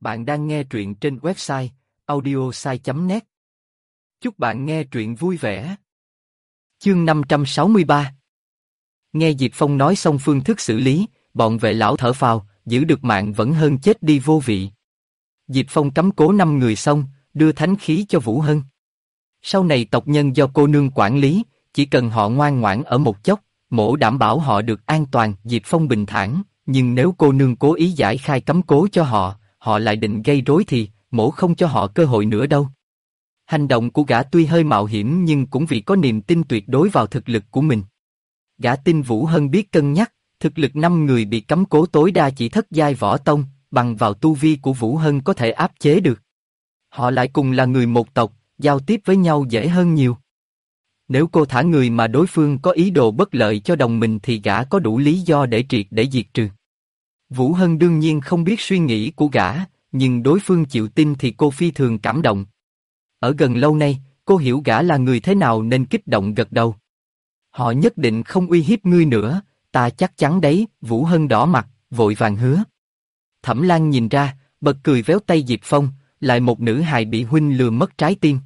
Bạn đang nghe truyện trên website audiosai.net. Chúc bạn nghe truyện vui vẻ. Chương 563. Nghe Diệp Phong nói xong phương thức xử lý, bọn vệ lão thở phào, giữ được mạng vẫn hơn chết đi vô vị. Diệp Phong cấm cố 5 người xong, đưa thánh khí cho Vũ Hân. Sau này tộc nhân do cô nương quản lý, chỉ cần họ ngoan ngoãn ở một chốc, mỗ đảm bảo họ được an toàn. Diệp Phong bình thản, nhưng nếu cô nương cố ý giải khai cấm cố cho họ, họ lại định gây rối thì mỗ không cho họ cơ hội nữa đâu. Hành động của gã tuy hơi mạo hiểm nhưng cũng vì có niềm tin tuyệt đối vào thực lực của mình. Gã tin Vũ Hân biết cân nhắc, thực lực 5 người bị cấm cố tối đa chỉ thất giai võ tông, bằng vào tu vi của Vũ Hân có thể áp chế được. Họ lại cùng là người một tộc, giao tiếp với nhau dễ hơn nhiều. Nếu cô thả người mà đối phương có ý đồ bất lợi cho đồng mình thì gã có đủ lý do để triệt để diệt trừ. Vũ Hân đương nhiên không biết suy nghĩ của gã, nhưng đối phương chịu tin thì cô phi thường cảm động. Ở gần lâu nay, cô hiểu gã là người thế nào nên kích động gật đầu. Họ nhất định không uy hiếp ngươi nữa, ta chắc chắn đấy. Vũ Hân đỏ mặt, vội vàng hứa. Thẩm Lan nhìn ra, bật cười véo tay Diệp Phong, lại một nữ hài bị huynh lừa mất trái tim.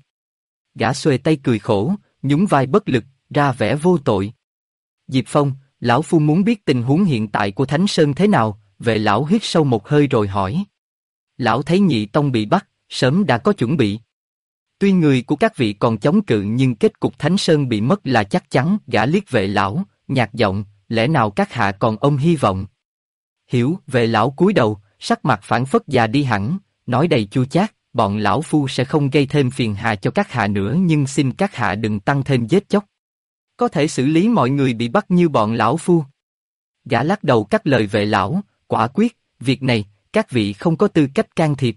Gã xuề tay cười khổ, nhún vai bất lực, ra vẻ vô tội. Diệp Phong, lão phu muốn biết tình huống hiện tại của Thánh Sơn thế nào. Vệ lão hít sâu một hơi rồi hỏi. Lão thấy Nhị Tông bị bắt, sớm đã có chuẩn bị. Tuy người của các vị còn chống cự nhưng kết cục Thánh Sơn bị mất là chắc chắn. Gã liếc Vệ lão, nhạt giọng, lẽ nào các hạ còn ôm hy vọng? Hiểu. Vệ lão cúi đầu, sắc mặt phảng phất già đi hẳn, nói đầy chua chát, bọn lão phu sẽ không gây thêm phiền hà cho các hạ nữa, nhưng xin các hạ đừng tăng thêm giết chóc. Có thể xử lý mọi người bị bắt như bọn lão phu. Gã lắc đầu cắt lời Vệ lão, quả quyết, việc này, các vị không có tư cách can thiệp.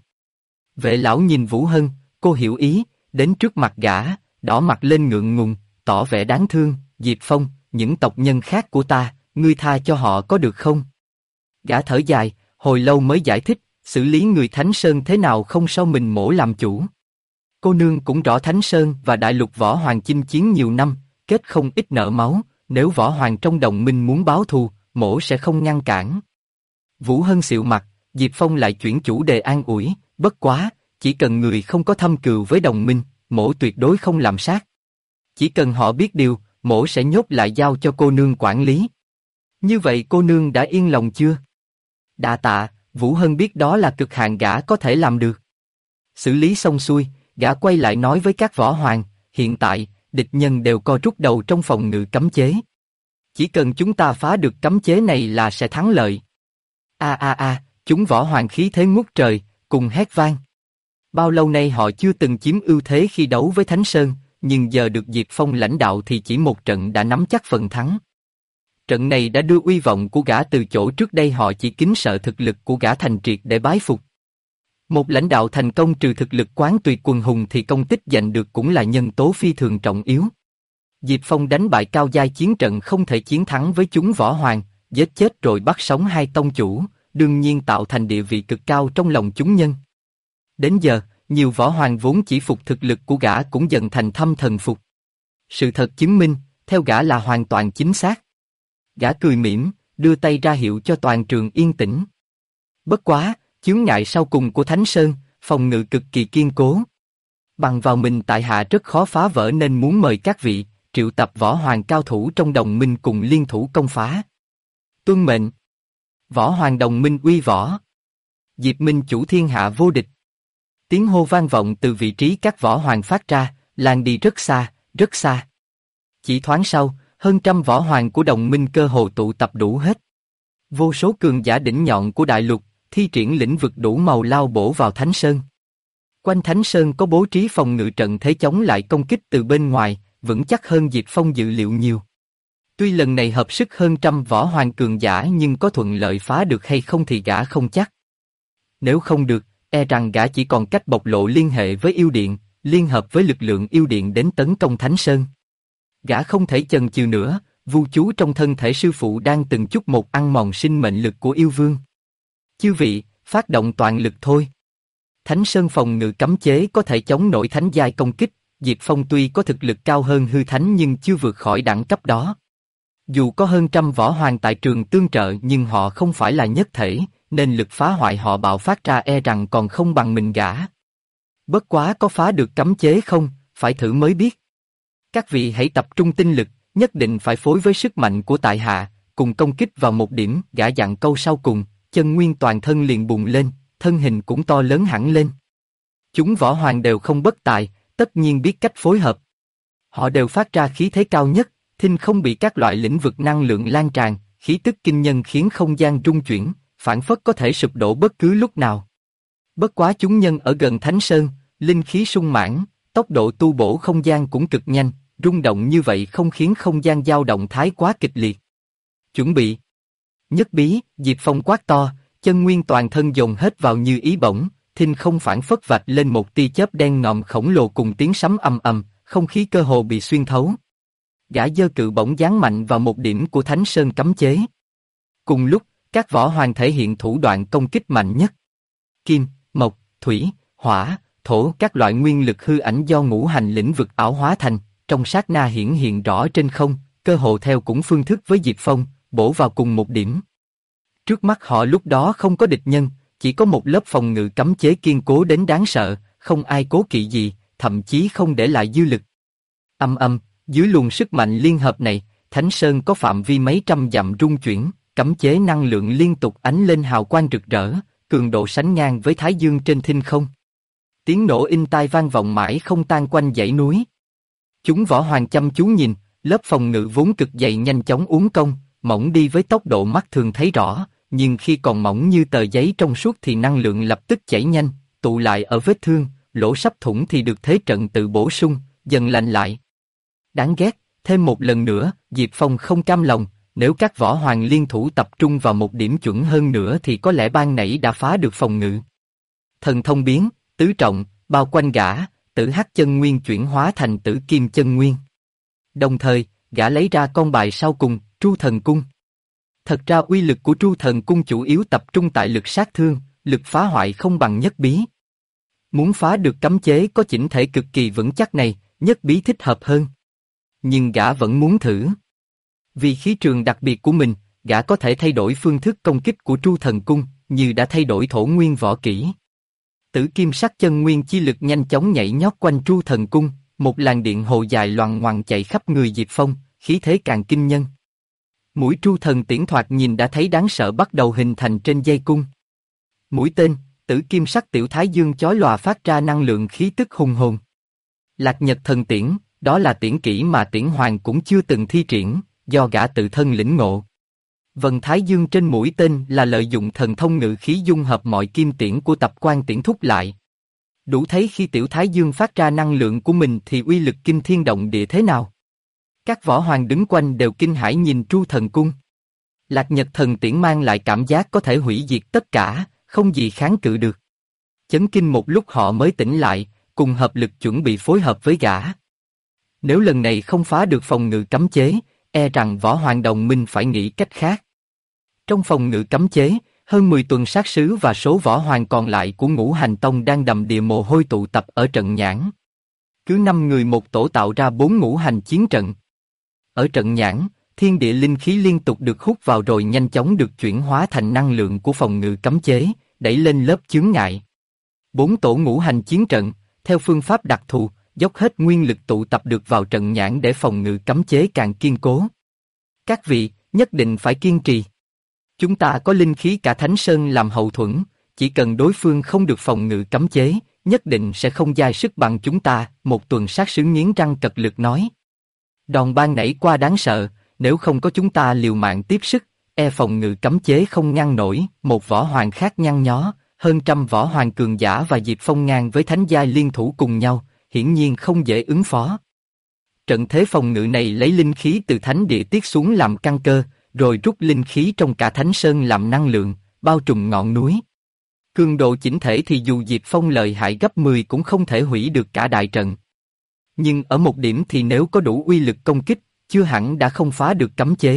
Vệ lão nhìn Vũ Hân, cô hiểu ý, đến trước mặt gã, đỏ mặt lên ngượng ngùng, tỏ vẻ đáng thương. Diệp Phong, những tộc nhân khác của ta, ngươi tha cho họ có được không? Gã thở dài, hồi lâu mới giải thích, xử lý người Thánh Sơn thế nào không sao mình mỗ làm chủ. Cô nương cũng rõ Thánh Sơn và Đại Lục Võ Hoàng chinh chiến nhiều năm, kết không ít nợ máu, nếu Võ Hoàng trong đồng minh muốn báo thù, mỗ sẽ không ngăn cản. Vũ Hân xịu mặt, Diệp Phong lại chuyển chủ đề an ủi, bất quá, chỉ cần người không có thâm cừu với đồng minh, mỗ tuyệt đối không làm sát. Chỉ cần họ biết điều, mỗ sẽ nhốt lại giao cho cô nương quản lý. Như vậy cô nương đã yên lòng chưa? Đa tạ. Vũ Hân biết đó là cực hạn gã có thể làm được. Xử lý xong xuôi, gã quay lại nói với các võ hoàng, hiện tại, địch nhân đều co rút đầu trong phòng ngự cấm chế. Chỉ cần chúng ta phá được cấm chế này là sẽ thắng lợi. Chúng võ hoàng khí thế ngút trời, cùng hét vang. Bao lâu nay họ chưa từng chiếm ưu thế khi đấu với Thánh Sơn, nhưng giờ được Diệp Phong lãnh đạo thì chỉ một trận đã nắm chắc phần thắng. Trận này đã đưa uy vọng của gã từ chỗ trước đây họ chỉ kính sợ thực lực của gã thành triệt để bái phục. Một lãnh đạo thành công trừ thực lực quán tuyệt quần hùng thì công tích giành được cũng là nhân tố phi thường trọng yếu. Diệp Phong đánh bại cao giai chiến trận không thể chiến thắng với chúng võ hoàng, giết chết rồi bắt sống 2 tông chủ, đương nhiên tạo thành địa vị cực cao trong lòng chúng nhân. Đến giờ, nhiều võ hoàng vốn chỉ phục thực lực của gã cũng dần thành thâm thần phục. Sự thật chứng minh, theo gã là hoàn toàn chính xác. Gã cười mỉm, đưa tay ra hiệu cho toàn trường yên tĩnh. Bất quá, chướng ngại sau cùng của Thánh Sơn, phòng ngự cực kỳ kiên cố. Bằng vào mình tại hạ rất khó phá vỡ nên muốn mời các vị, triệu tập võ hoàng cao thủ trong đồng minh cùng liên thủ công phá. Tuân mệnh. Võ hoàng đồng minh uy võ. Diệp Minh chủ thiên hạ vô địch. Tiếng hô vang vọng từ vị trí các võ hoàng phát ra, lan đi rất xa, rất xa. Chỉ thoáng sau, hơn trăm võ hoàng của đồng minh cơ hồ tụ tập đủ hết. Vô số cường giả đỉnh nhọn của đại lục, thi triển lĩnh vực đủ màu lao bổ vào Thánh Sơn. Quanh Thánh Sơn có bố trí phòng ngự trận thế chống lại công kích từ bên ngoài, vững chắc hơn Diệp Phong dự liệu nhiều. Tuy lần này hợp sức hơn trăm võ hoàng cường giả nhưng có thuận lợi phá được hay không thì gã không chắc. Nếu không được, e rằng gã chỉ còn cách bộc lộ liên hệ với yêu điện, liên hợp với lực lượng yêu điện đến tấn công Thánh Sơn. Gã không thể chần chừ nữa, vu chú trong thân thể sư phụ đang từng chút một ăn mòn sinh mệnh lực của yêu vương. Chư vị, phát động toàn lực thôi. Thánh Sơn phòng ngự cấm chế có thể chống nổi thánh giai công kích, Diệp Phong tuy có thực lực cao hơn hư thánh nhưng chưa vượt khỏi đẳng cấp đó. Dù có hơn trăm võ hoàng tại trường tương trợ nhưng họ không phải là nhất thể, nên lực phá hoại họ bạo phát ra e rằng còn không bằng mình gã. Bất quá có phá được cấm chế không, phải thử mới biết. Các vị hãy tập trung tinh lực, nhất định phải phối với sức mạnh của tại hạ, cùng công kích vào một điểm. Gã dặn câu sau cùng, chân nguyên toàn thân liền bùng lên, thân hình cũng to lớn hẳn lên. Chúng võ hoàng đều không bất tài, tất nhiên biết cách phối hợp. Họ đều phát ra khí thế cao nhất, thinh không bị các loại lĩnh vực năng lượng lan tràn, khí tức kinh nhân khiến không gian rung chuyển, phảng phất có thể sụp đổ bất cứ lúc nào. Bất quá chúng nhân ở gần Thánh Sơn, linh khí sung mãn, tốc độ tu bổ không gian cũng cực nhanh, rung động như vậy không khiến không gian dao động thái quá kịch liệt. Chuẩn bị. Nhất bí, Diệp Phong quát to, chân nguyên toàn thân dồn hết vào như ý bổng, thinh không phảng phất vạch lên một tia chớp đen ngòm khổng lồ cùng tiếng sấm ầm ầm, không khí cơ hồ bị xuyên thấu. Gã giơ cự bổng giáng mạnh vào một điểm của Thánh Sơn cấm chế. Cùng lúc, các võ hoàng thể hiện thủ đoạn công kích mạnh nhất. Kim, mộc, thủy, hỏa, thổ, các loại nguyên lực hư ảnh do ngũ hành lĩnh vực ảo hóa thành, trong sát na hiển hiện rõ trên không, cơ hồ theo cũng phương thức với Diệp Phong, bổ vào cùng một điểm. Trước mắt họ lúc đó không có địch nhân, chỉ có một lớp phòng ngự cấm chế kiên cố đến đáng sợ, không ai cố kỵ gì, thậm chí không để lại dư lực. Âm âm, dưới luồng sức mạnh liên hợp này, Thánh Sơn có phạm vi mấy trăm dặm rung chuyển, cấm chế năng lượng liên tục ánh lên hào quang rực rỡ, cường độ sánh ngang với Thái Dương trên thinh không. Tiếng nổ in tai vang vọng mãi không tan quanh dãy núi. Chúng võ hoàng chăm chú nhìn, lớp phòng ngự vốn cực dày nhanh chóng uốn cong, mỏng đi với tốc độ mắt thường thấy rõ, nhưng khi còn mỏng như tờ giấy trong suốt thì năng lượng lập tức chảy nhanh, tụ lại ở vết thương, lỗ sắp thủng thì được thế trận tự bổ sung, dần lành lại. Đáng ghét, thêm một lần nữa, Diệp Phong không cam lòng, nếu các võ hoàng liên thủ tập trung vào một điểm chuẩn hơn nữa thì có lẽ ban nãy đã phá được phòng ngự. Thần thông biến, tứ trọng, bao quanh gã, tử hắc chân nguyên chuyển hóa thành tử kim chân nguyên. Đồng thời, gã lấy ra con bài sau cùng, Tru Thần Cung. Thật ra uy lực của Tru Thần Cung chủ yếu tập trung tại lực sát thương, lực phá hoại không bằng nhất bí. Muốn phá được cấm chế có chỉnh thể cực kỳ vững chắc này, nhất bí thích hợp hơn. Nhưng gã vẫn muốn thử. Vì khí trường đặc biệt của mình, gã có thể thay đổi phương thức công kích của Tru Thần Cung, như đã thay đổi thổ nguyên võ kỹ. Tử kim sắc chân nguyên chi lực nhanh chóng nhảy nhót quanh Tru Thần Cung, một làn điện hồ dài loằng ngoằng chạy khắp người Diệp Phong, khí thế càng kinh nhân. Mũi Tru Thần tiễn thoạt nhìn đã thấy đáng sợ bắt đầu hình thành trên dây cung. Mũi tên, tử kim sắc tiểu thái dương chói lòa phát ra năng lượng khí tức hùng hồn. Lạc Nhật Thần Tiễn, đó là tiễn kỹ mà Tiễn Hoàng cũng chưa từng thi triển, do gã tự thân lĩnh ngộ. Vân thái dương trên mũi tên là lợi dụng thần thông ngự khí dung hợp mọi kim tiễn của tập quan tiễn thúc lại. Đủ thấy khi tiểu thái dương phát ra năng lượng của mình thì uy lực kinh thiên động địa thế nào. Các võ hoàng đứng quanh đều kinh hãi nhìn Tru Thần Cung. Lạc Nhật Thần Tiễn mang lại cảm giác có thể hủy diệt tất cả, không gì kháng cự được. Chấn kinh một lúc họ mới tỉnh lại, cùng hợp lực chuẩn bị phối hợp với gã. Nếu lần này không phá được phòng ngự cấm chế, e rằng võ hoàng đồng minh phải nghĩ cách khác. Trong phòng ngự cấm chế, hơn 10 tuần sát sứ và số võ hoàng còn lại của Ngũ Hành Tông đang đầm đìa mồ hôi tụ tập ở trận nhãn. Cứ 5 người một tổ tạo ra 4 ngũ hành chiến trận. Ở trận nhãn, thiên địa linh khí liên tục được hút vào rồi nhanh chóng được chuyển hóa thành năng lượng của phòng ngự cấm chế, đẩy lên lớp chướng ngại. 4 tổ ngũ hành chiến trận, theo phương pháp đặc thù, dốc hết nguyên lực tụ tập được vào trận nhãn để phòng ngự cấm chế càng kiên cố. Các vị, nhất định phải kiên trì. Chúng ta có linh khí cả Thánh Sơn làm hậu thuẫn, chỉ cần đối phương không được phòng ngự cấm chế, nhất định sẽ không dai sức bằng chúng ta, một tuần sát sứ nghiến răng cật lực nói. Đòn ban nảy qua đáng sợ, nếu không có chúng ta liều mạng tiếp sức, e phòng ngự cấm chế không ngăn nổi. Một võ hoàng khác nhăn nhó, hơn trăm võ hoàng cường giả và Diệp Phong ngang với thánh giai liên thủ cùng nhau, hiển nhiên không dễ ứng phó. Trận thế phòng ngự này lấy linh khí từ thánh địa tiết xuống làm căn cơ, rồi rút linh khí trong cả Thánh Sơn làm năng lượng, bao trùm ngọn núi. Cường độ chỉnh thể thì dù Diệp Phong lợi hại gấp 10 cũng không thể hủy được cả đại trận. Nhưng ở một điểm thì nếu có đủ uy lực công kích, chưa hẳn đã không phá được cấm chế.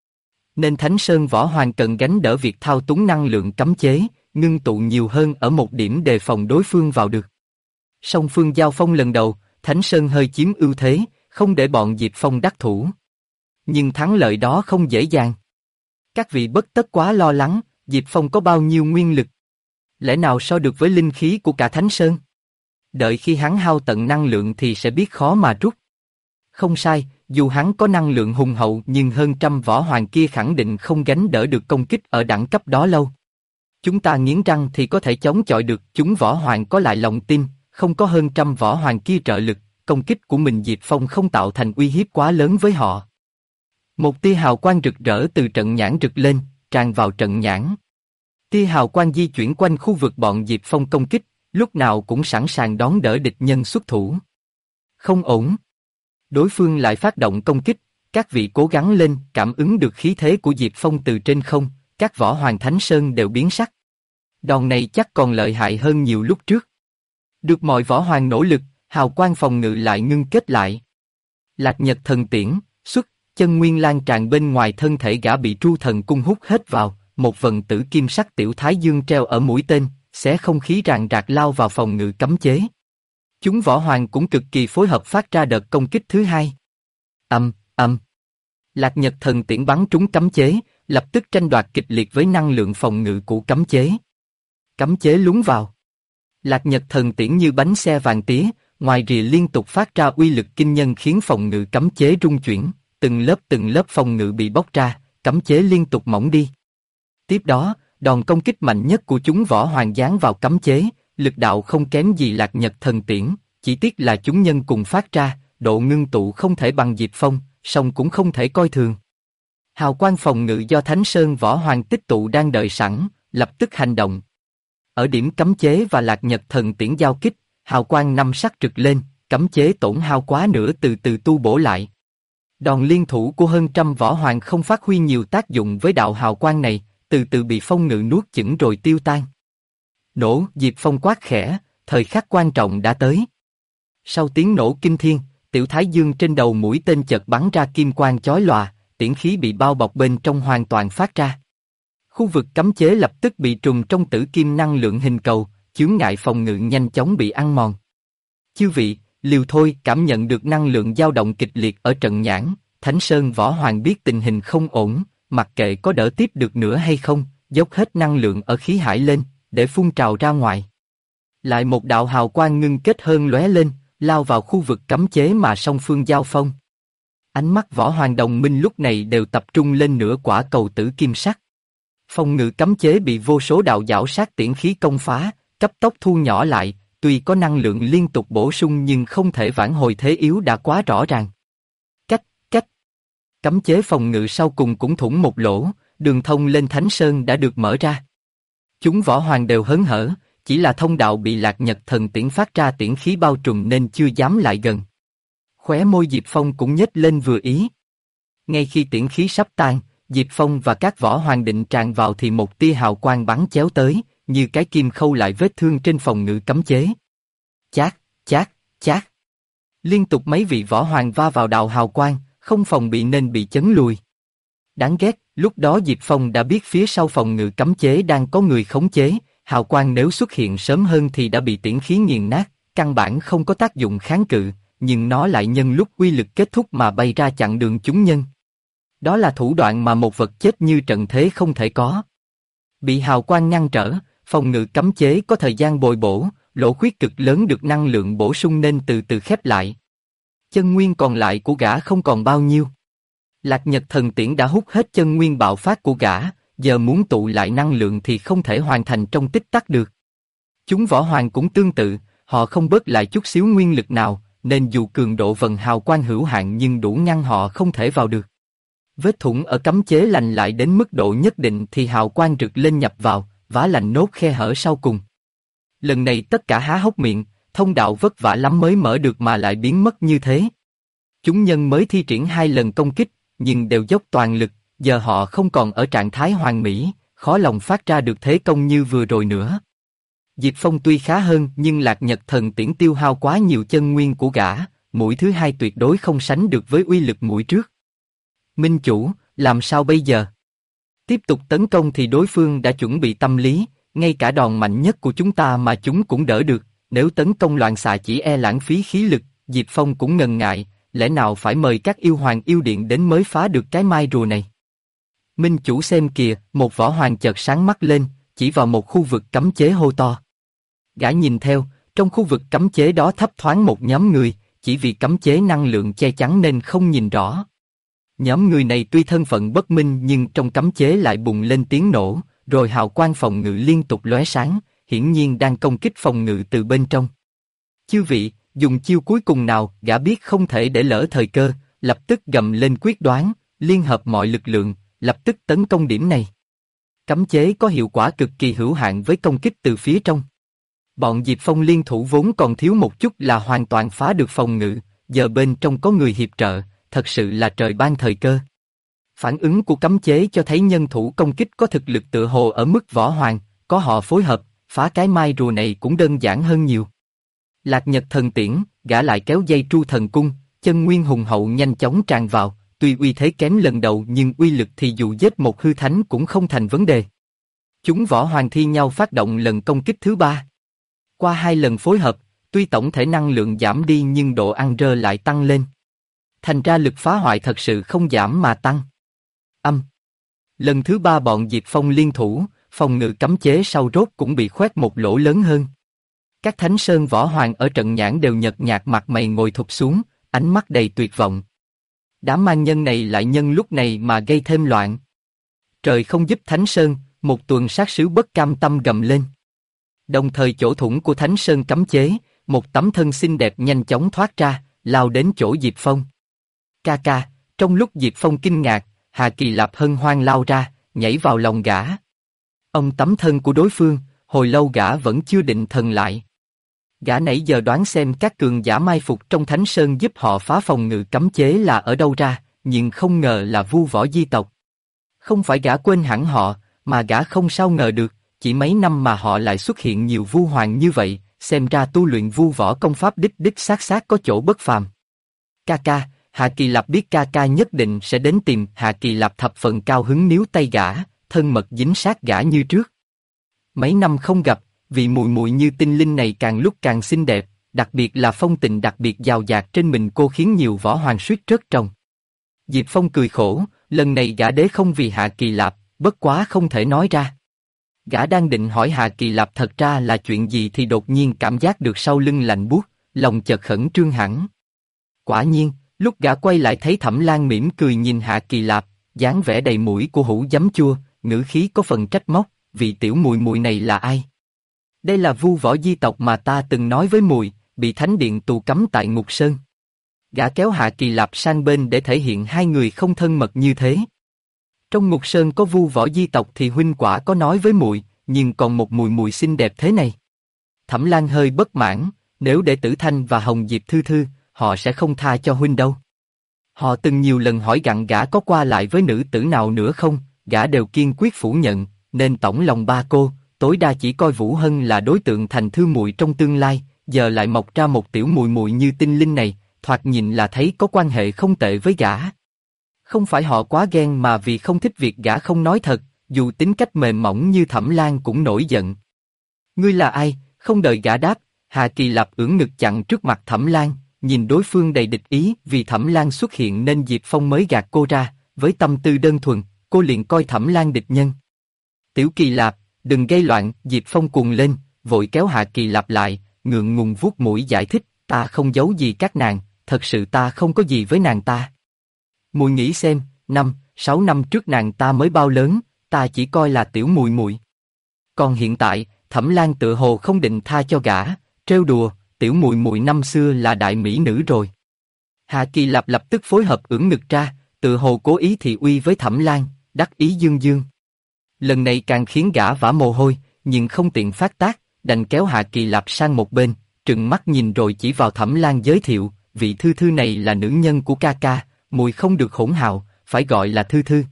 Nên Thánh Sơn võ hoàng cần gánh đỡ việc thao túng năng lượng cấm chế, ngưng tụ nhiều hơn ở một điểm đề phòng đối phương vào được. Song phương giao phong lần đầu, Thánh Sơn hơi chiếm ưu thế, không để bọn Diệp Phong đắc thủ. Nhưng thắng lợi đó không dễ dàng. Các vị bất tất quá lo lắng, Diệp Phong có bao nhiêu nguyên lực? Lẽ nào so được với linh khí của cả Thánh Sơn? Đợi khi hắn hao tận năng lượng thì sẽ biết khó mà rút. Không sai, dù hắn có năng lượng hùng hậu nhưng hơn trăm võ hoàng kia khẳng định không gánh đỡ được công kích ở đẳng cấp đó lâu. Chúng ta nghiến răng thì có thể chống chọi được, chúng võ hoàng có lại lòng tin, không có hơn trăm võ hoàng kia trợ lực, công kích của mình Diệp Phong không tạo thành uy hiếp quá lớn với họ. Một tia hào quang rực rỡ từ trận nhãn rực lên, tràn vào trận nhãn. Tia hào quang di chuyển quanh khu vực bọn Diệp Phong công kích, lúc nào cũng sẵn sàng đón đỡ địch nhân xuất thủ. Không ổn. Đối phương lại phát động công kích, các vị cố gắng lên, cảm ứng được khí thế của Diệp Phong từ trên không, các võ hoàng Thánh Sơn đều biến sắc. Đòn này chắc còn lợi hại hơn nhiều lúc trước. Được mọi võ hoàng nỗ lực, hào quang phòng ngự lại ngưng kết lại. Lạc Nhật thần tiễn, xuất, chân nguyên lan tràn bên ngoài thân thể gã bị Tru Thần cung hút hết vào, một vần tử kim sắc tiểu thái dương treo ở mũi tên, xé không khí ràng rạc lao vào phòng ngự cấm chế. Chúng võ hoàng cũng cực kỳ phối hợp phát ra đợt công kích thứ hai. Lạc Nhật thần tiễn bắn trúng cấm chế, lập tức tranh đoạt kịch liệt với năng lượng phòng ngự của cấm chế. Cấm chế lún vào. Lạc Nhật thần tiễn như bánh xe vàng tía, ngoài rìa liên tục phát ra uy lực kinh nhân khiến phòng ngự cấm chế rung chuyển, từng lớp phòng ngự bị bóc ra, cấm chế liên tục mỏng đi. Tiếp đó, đòn công kích mạnh nhất của chúng võ hoàng giáng vào cấm chế, lực đạo không kém gì Lạc Nhật thần tiễn, chỉ tiếc là chúng nhân cùng phát ra, độ ngưng tụ không thể bằng Diệp Phong, song cũng không thể coi thường. Hào quang phòng ngự do Thánh Sơn võ hoàng tích tụ đang đợi sẵn, lập tức hành động. Ở điểm cấm chế và Lạc Nhật thần tiễn giao kích, hào quang năm sắc rực lên, cấm chế tổn hao quá nửa từ từ tu bổ lại. Đòn liên thủ của hơn trăm võ hoàng không phát huy nhiều tác dụng với đạo hào quang này, từ từ bị phong ngự nuốt chửng rồi tiêu tan. Nổ, Diệp Phong quát khẽ, thời khắc quan trọng đã tới. Sau tiếng nổ kinh thiên, tiểu thái dương trên đầu mũi tên chợt bắn ra kim quang chói lòa, tiễn khí bị bao bọc bên trong hoàn toàn phát ra. Khu vực cấm chế lập tức bị trùm trong tử kim năng lượng hình cầu, chướng ngại phòng ngự nhanh chóng bị ăn mòn. Chư vị, liều thôi, cảm nhận được năng lượng dao động kịch liệt ở trận nhãn, Thánh Sơn võ hoàng biết tình hình không ổn, mặc kệ có đỡ tiếp được nữa hay không, dốc hết năng lượng ở khí hải lên, để phun trào ra ngoài. Lại một đạo hào quang ngưng kết hơn lóe lên, lao vào khu vực cấm chế mà song phương giao phong. Ánh mắt võ hoàng đồng minh lúc này đều tập trung lên nửa quả cầu tử kim sắc. Phòng ngự cấm chế bị vô số đạo giảo sát tiễn khí công phá, cấp tốc thu nhỏ lại, tuy có năng lượng liên tục bổ sung nhưng không thể vãn hồi thế yếu đã quá rõ ràng. Cách. Cấm chế phòng ngự sau cùng cũng thủng một lỗ, đường thông lên Thánh Sơn đã được mở ra. Chúng võ hoàng đều hớn hở, chỉ là thông đạo bị Lạc Nhật thần tiễn phát ra tiễn khí bao trùm nên chưa dám lại gần. Khóe môi Diệp Phong cũng nhếch lên vừa ý. Ngay khi tiễn khí sắp tan, Diệp Phong và các võ hoàng định tràn vào thì một tia hào quang bắn chéo tới, như cái kim khâu lại vết thương trên phòng ngự cấm chế. Chát. Liên tục mấy vị võ hoàng va vào đạo hào quang, không phòng bị nên bị chấn lùi. Đáng ghét, lúc đó Diệp Phong đã biết phía sau phòng ngự cấm chế đang có người khống chế, hào quang nếu xuất hiện sớm hơn thì đã bị tiễn khí nghiền nát, căn bản không có tác dụng kháng cự, nhưng nó lại nhân lúc uy lực kết thúc mà bay ra chặn đường chúng nhân. Đó là thủ đoạn mà một vật chết như trận thế không thể có. Bị hào quang ngăn trở, phòng ngự cấm chế có thời gian bồi bổ, lỗ khuyết cực lớn được năng lượng bổ sung nên từ từ khép lại. Chân nguyên còn lại của gã không còn bao nhiêu. Lạc Nhật thần tiễn đã hút hết chân nguyên bạo phát của gã, giờ muốn tụ lại năng lượng thì không thể hoàn thành trong tích tắc được. Chúng võ hoàng cũng tương tự, họ không bớt lại chút xíu nguyên lực nào, nên dù cường độ vần hào quang hữu hạn nhưng đủ ngăn họ không thể vào được. Vết thủng ở cấm chế lành lại đến mức độ nhất định thì hào quang rực lên nhập vào, vá lành nốt khe hở sau cùng. Lần này tất cả há hốc miệng, thông đạo vất vả lắm mới mở được mà lại biến mất như thế. Chúng nhân mới thi triển 2 lần công kích, nhưng đều dốc toàn lực, giờ họ không còn ở trạng thái hoàn mỹ, khó lòng phát ra được thế công như vừa rồi nữa. Diệp Phong tuy khá hơn nhưng Lạc Nhật thần tiễn tiêu hao quá nhiều chân nguyên của gã, mũi thứ hai tuyệt đối không sánh được với uy lực mũi trước. Minh chủ, làm sao bây giờ? Tiếp tục tấn công thì đối phương đã chuẩn bị tâm lý, ngay cả đòn mạnh nhất của chúng ta mà chúng cũng đỡ được, nếu tấn công loạn xạ chỉ e lãng phí khí lực. Diệp Phong cũng ngần ngại, lẽ nào phải mời các yêu hoàng yêu điện đến mới phá được cái mai rùa này? Minh chủ xem kìa, một võ hoàng chợt sáng mắt lên, chỉ vào một khu vực cấm chế hô to. Gã nhìn theo, trong khu vực cấm chế đó thấp thoáng một nhóm người, chỉ vì cấm chế năng lượng che chắn nên không nhìn rõ. Nhóm người này tuy thân phận bất minh nhưng trong cấm chế lại bùng lên tiếng nổ, rồi hào quang phòng ngự liên tục lóe sáng, hiển nhiên đang công kích phòng ngự từ bên trong. Chư vị, dùng chiêu cuối cùng nào? Gã biết không thể để lỡ thời cơ, lập tức gầm lên quyết đoán, liên hợp mọi lực lượng, lập tức tấn công điểm này. Cấm chế có hiệu quả cực kỳ hữu hạn với công kích từ phía trong. Bọn Diệp Phong liên thủ vốn còn thiếu một chút là hoàn toàn phá được phòng ngự, giờ bên trong có người hiệp trợ, thật sự là trời ban thời cơ. Phản ứng của cấm chế cho thấy nhân thủ công kích có thực lực tựa hồ ở mức võ hoàng, có họ phối hợp, phá cái mai rùa này cũng đơn giản hơn nhiều. Lạc Nhật thần tiễn, gã lại kéo dây tru thần cung, chân nguyên hùng hậu nhanh chóng tràn vào, tuy uy thế kém lần đầu nhưng uy lực thì dù giết một hư thánh cũng không thành vấn đề. Chúng võ hoàng thi nhau phát động lần công kích thứ ba. Qua 2 lần phối hợp, tuy tổng thể năng lượng giảm đi nhưng độ ăn rơ lại tăng lên. Thành ra lực phá hoại thật sự không giảm mà tăng. Lần thứ 3 bọn Diệp Phong liên thủ, phòng ngự cấm chế sau rốt cũng bị khoét một lỗ lớn hơn. Các thánh sơn võ hoàng ở trận nhãn đều nhợt nhạt mặt mày ngồi thụp xuống, ánh mắt đầy tuyệt vọng. Đám man nhân này lại nhân lúc này mà gây thêm loạn. Trời không giúp thánh sơn, một tuần sát sứ bất cam tâm gầm lên. Đồng thời chỗ thủng của thánh sơn cấm chế, một tấm thân xinh đẹp nhanh chóng thoát ra, lao đến chỗ Diệp Phong. Ca ca, trong lúc Diệp Phong kinh ngạc, Hà Kỳ Lạp hân hoan lao ra, nhảy vào lòng gã. Ông tấm thân của đối phương, hồi lâu gã vẫn chưa định thần lại. Gã nãy giờ đoán xem các cường giả mai phục trong Thánh Sơn giúp họ phá phòng ngự cấm chế là ở đâu ra, nhưng không ngờ là Vu Võ Di tộc. Không phải gã quên hẳn họ, mà gã không sao ngờ được, chỉ mấy năm mà họ lại xuất hiện nhiều Vu Hoàng như vậy, xem ra tu luyện Vu Võ công pháp đích đích xác có chỗ bất phàm. Ca ca, Hà Kỳ Lạp biết ca ca nhất định sẽ đến tìm. Hà Kỳ Lạp thập phần cao hứng níu tay gã, thân mật dính sát gã như trước. Mấy năm không gặp, vị mùi mùi như tinh linh này càng lúc càng xinh đẹp, đặc biệt là phong tình đặc biệt giàu dạt trên mình cô khiến nhiều võ hoàng suýt rớt tròng. Diệp Phong cười khổ, lần này gã đế không vì Hà Kỳ Lạp, bất quá không thể nói ra. Gã đang định hỏi Hà Kỳ Lạp thật ra là chuyện gì thì đột nhiên cảm giác được sau lưng lạnh buốt, lòng chợt khẩn trương hẳn. Quả nhiên, lúc gã quay lại thấy Thẩm Lan mỉm cười nhìn Hà Kỳ Lạp, dáng vẻ đầy mũi của hũ giấm chua, ngữ khí có phần trách móc, vị tiểu mùi mùi này là ai? Đây là Vu Võ Di tộc mà ta từng nói với mùi, bị thánh điện tù cấm tại Ngục Sơn. Gã kéo Hà Kỳ Lạp sang bên để thể hiện hai người không thân mật như thế. Trong Ngục Sơn có Vu Võ Di tộc thì huynh quả có nói với mùi, nhưng còn một mùi mùi xinh đẹp thế này. Thẩm Lan hơi bất mãn, nếu để Tử Thanh và Hồng Diệp Thư Thư, họ sẽ không tha cho huynh đâu. Họ từng nhiều lần hỏi gặng gã có qua lại với nữ tử nào nữa không, gã đều kiên quyết phủ nhận, nên tổng lòng ba cô, tối đa chỉ coi Vũ Hân là đối tượng thành thư muội trong tương lai, giờ lại mọc ra một tiểu muội muội như tinh linh này, thoạt nhìn là thấy có quan hệ không tệ với gã. Không phải họ quá ghen mà vì không thích việc gã không nói thật, dù tính cách mềm mỏng như Thẩm Lan cũng nổi giận. Ngươi là ai? Không đợi gã đáp, Hà Kỳ Lạp ưỡn ngực chặn trước mặt Thẩm Lan, nhìn đối phương đầy địch ý, vì Thẩm Lan xuất hiện nên Diệp Phong mới gạt cô ra, với tâm tư đơn thuần, cô liền coi Thẩm Lan địch nhân. Tiểu Kỳ Lạp, đừng gây loạn. Diệp Phong cuồng lên, vội kéo Hà Kỳ Lạp lại, ngượng ngùng vuốt mũi giải thích, ta không giấu gì các nàng, thật sự ta không có gì với nàng ta. Mùi nghĩ xem, 6 năm trước nàng ta mới bao lớn, ta chỉ coi là tiểu mùi mùi. Còn hiện tại, Thẩm Lan tựa hồ không định tha cho gã, trêu đùa, tiểu mùi mùi năm xưa là đại mỹ nữ rồi. Hà Kỳ Lạp lập tức phối hợp ưỡn ngực ra, tựa hồ cố ý thị uy với Thẩm Lan, đắc ý dương dương. Lần này càng khiến gã vã mồ hôi, nhưng không tiện phát tác, đành kéo Hà Kỳ Lạp sang một bên, trừng mắt nhìn rồi chỉ vào Thẩm Lan giới thiệu, vị Thư Thư này là nữ nhân của ca ca, mùi không được hỗn hào, phải gọi là Thư Thư.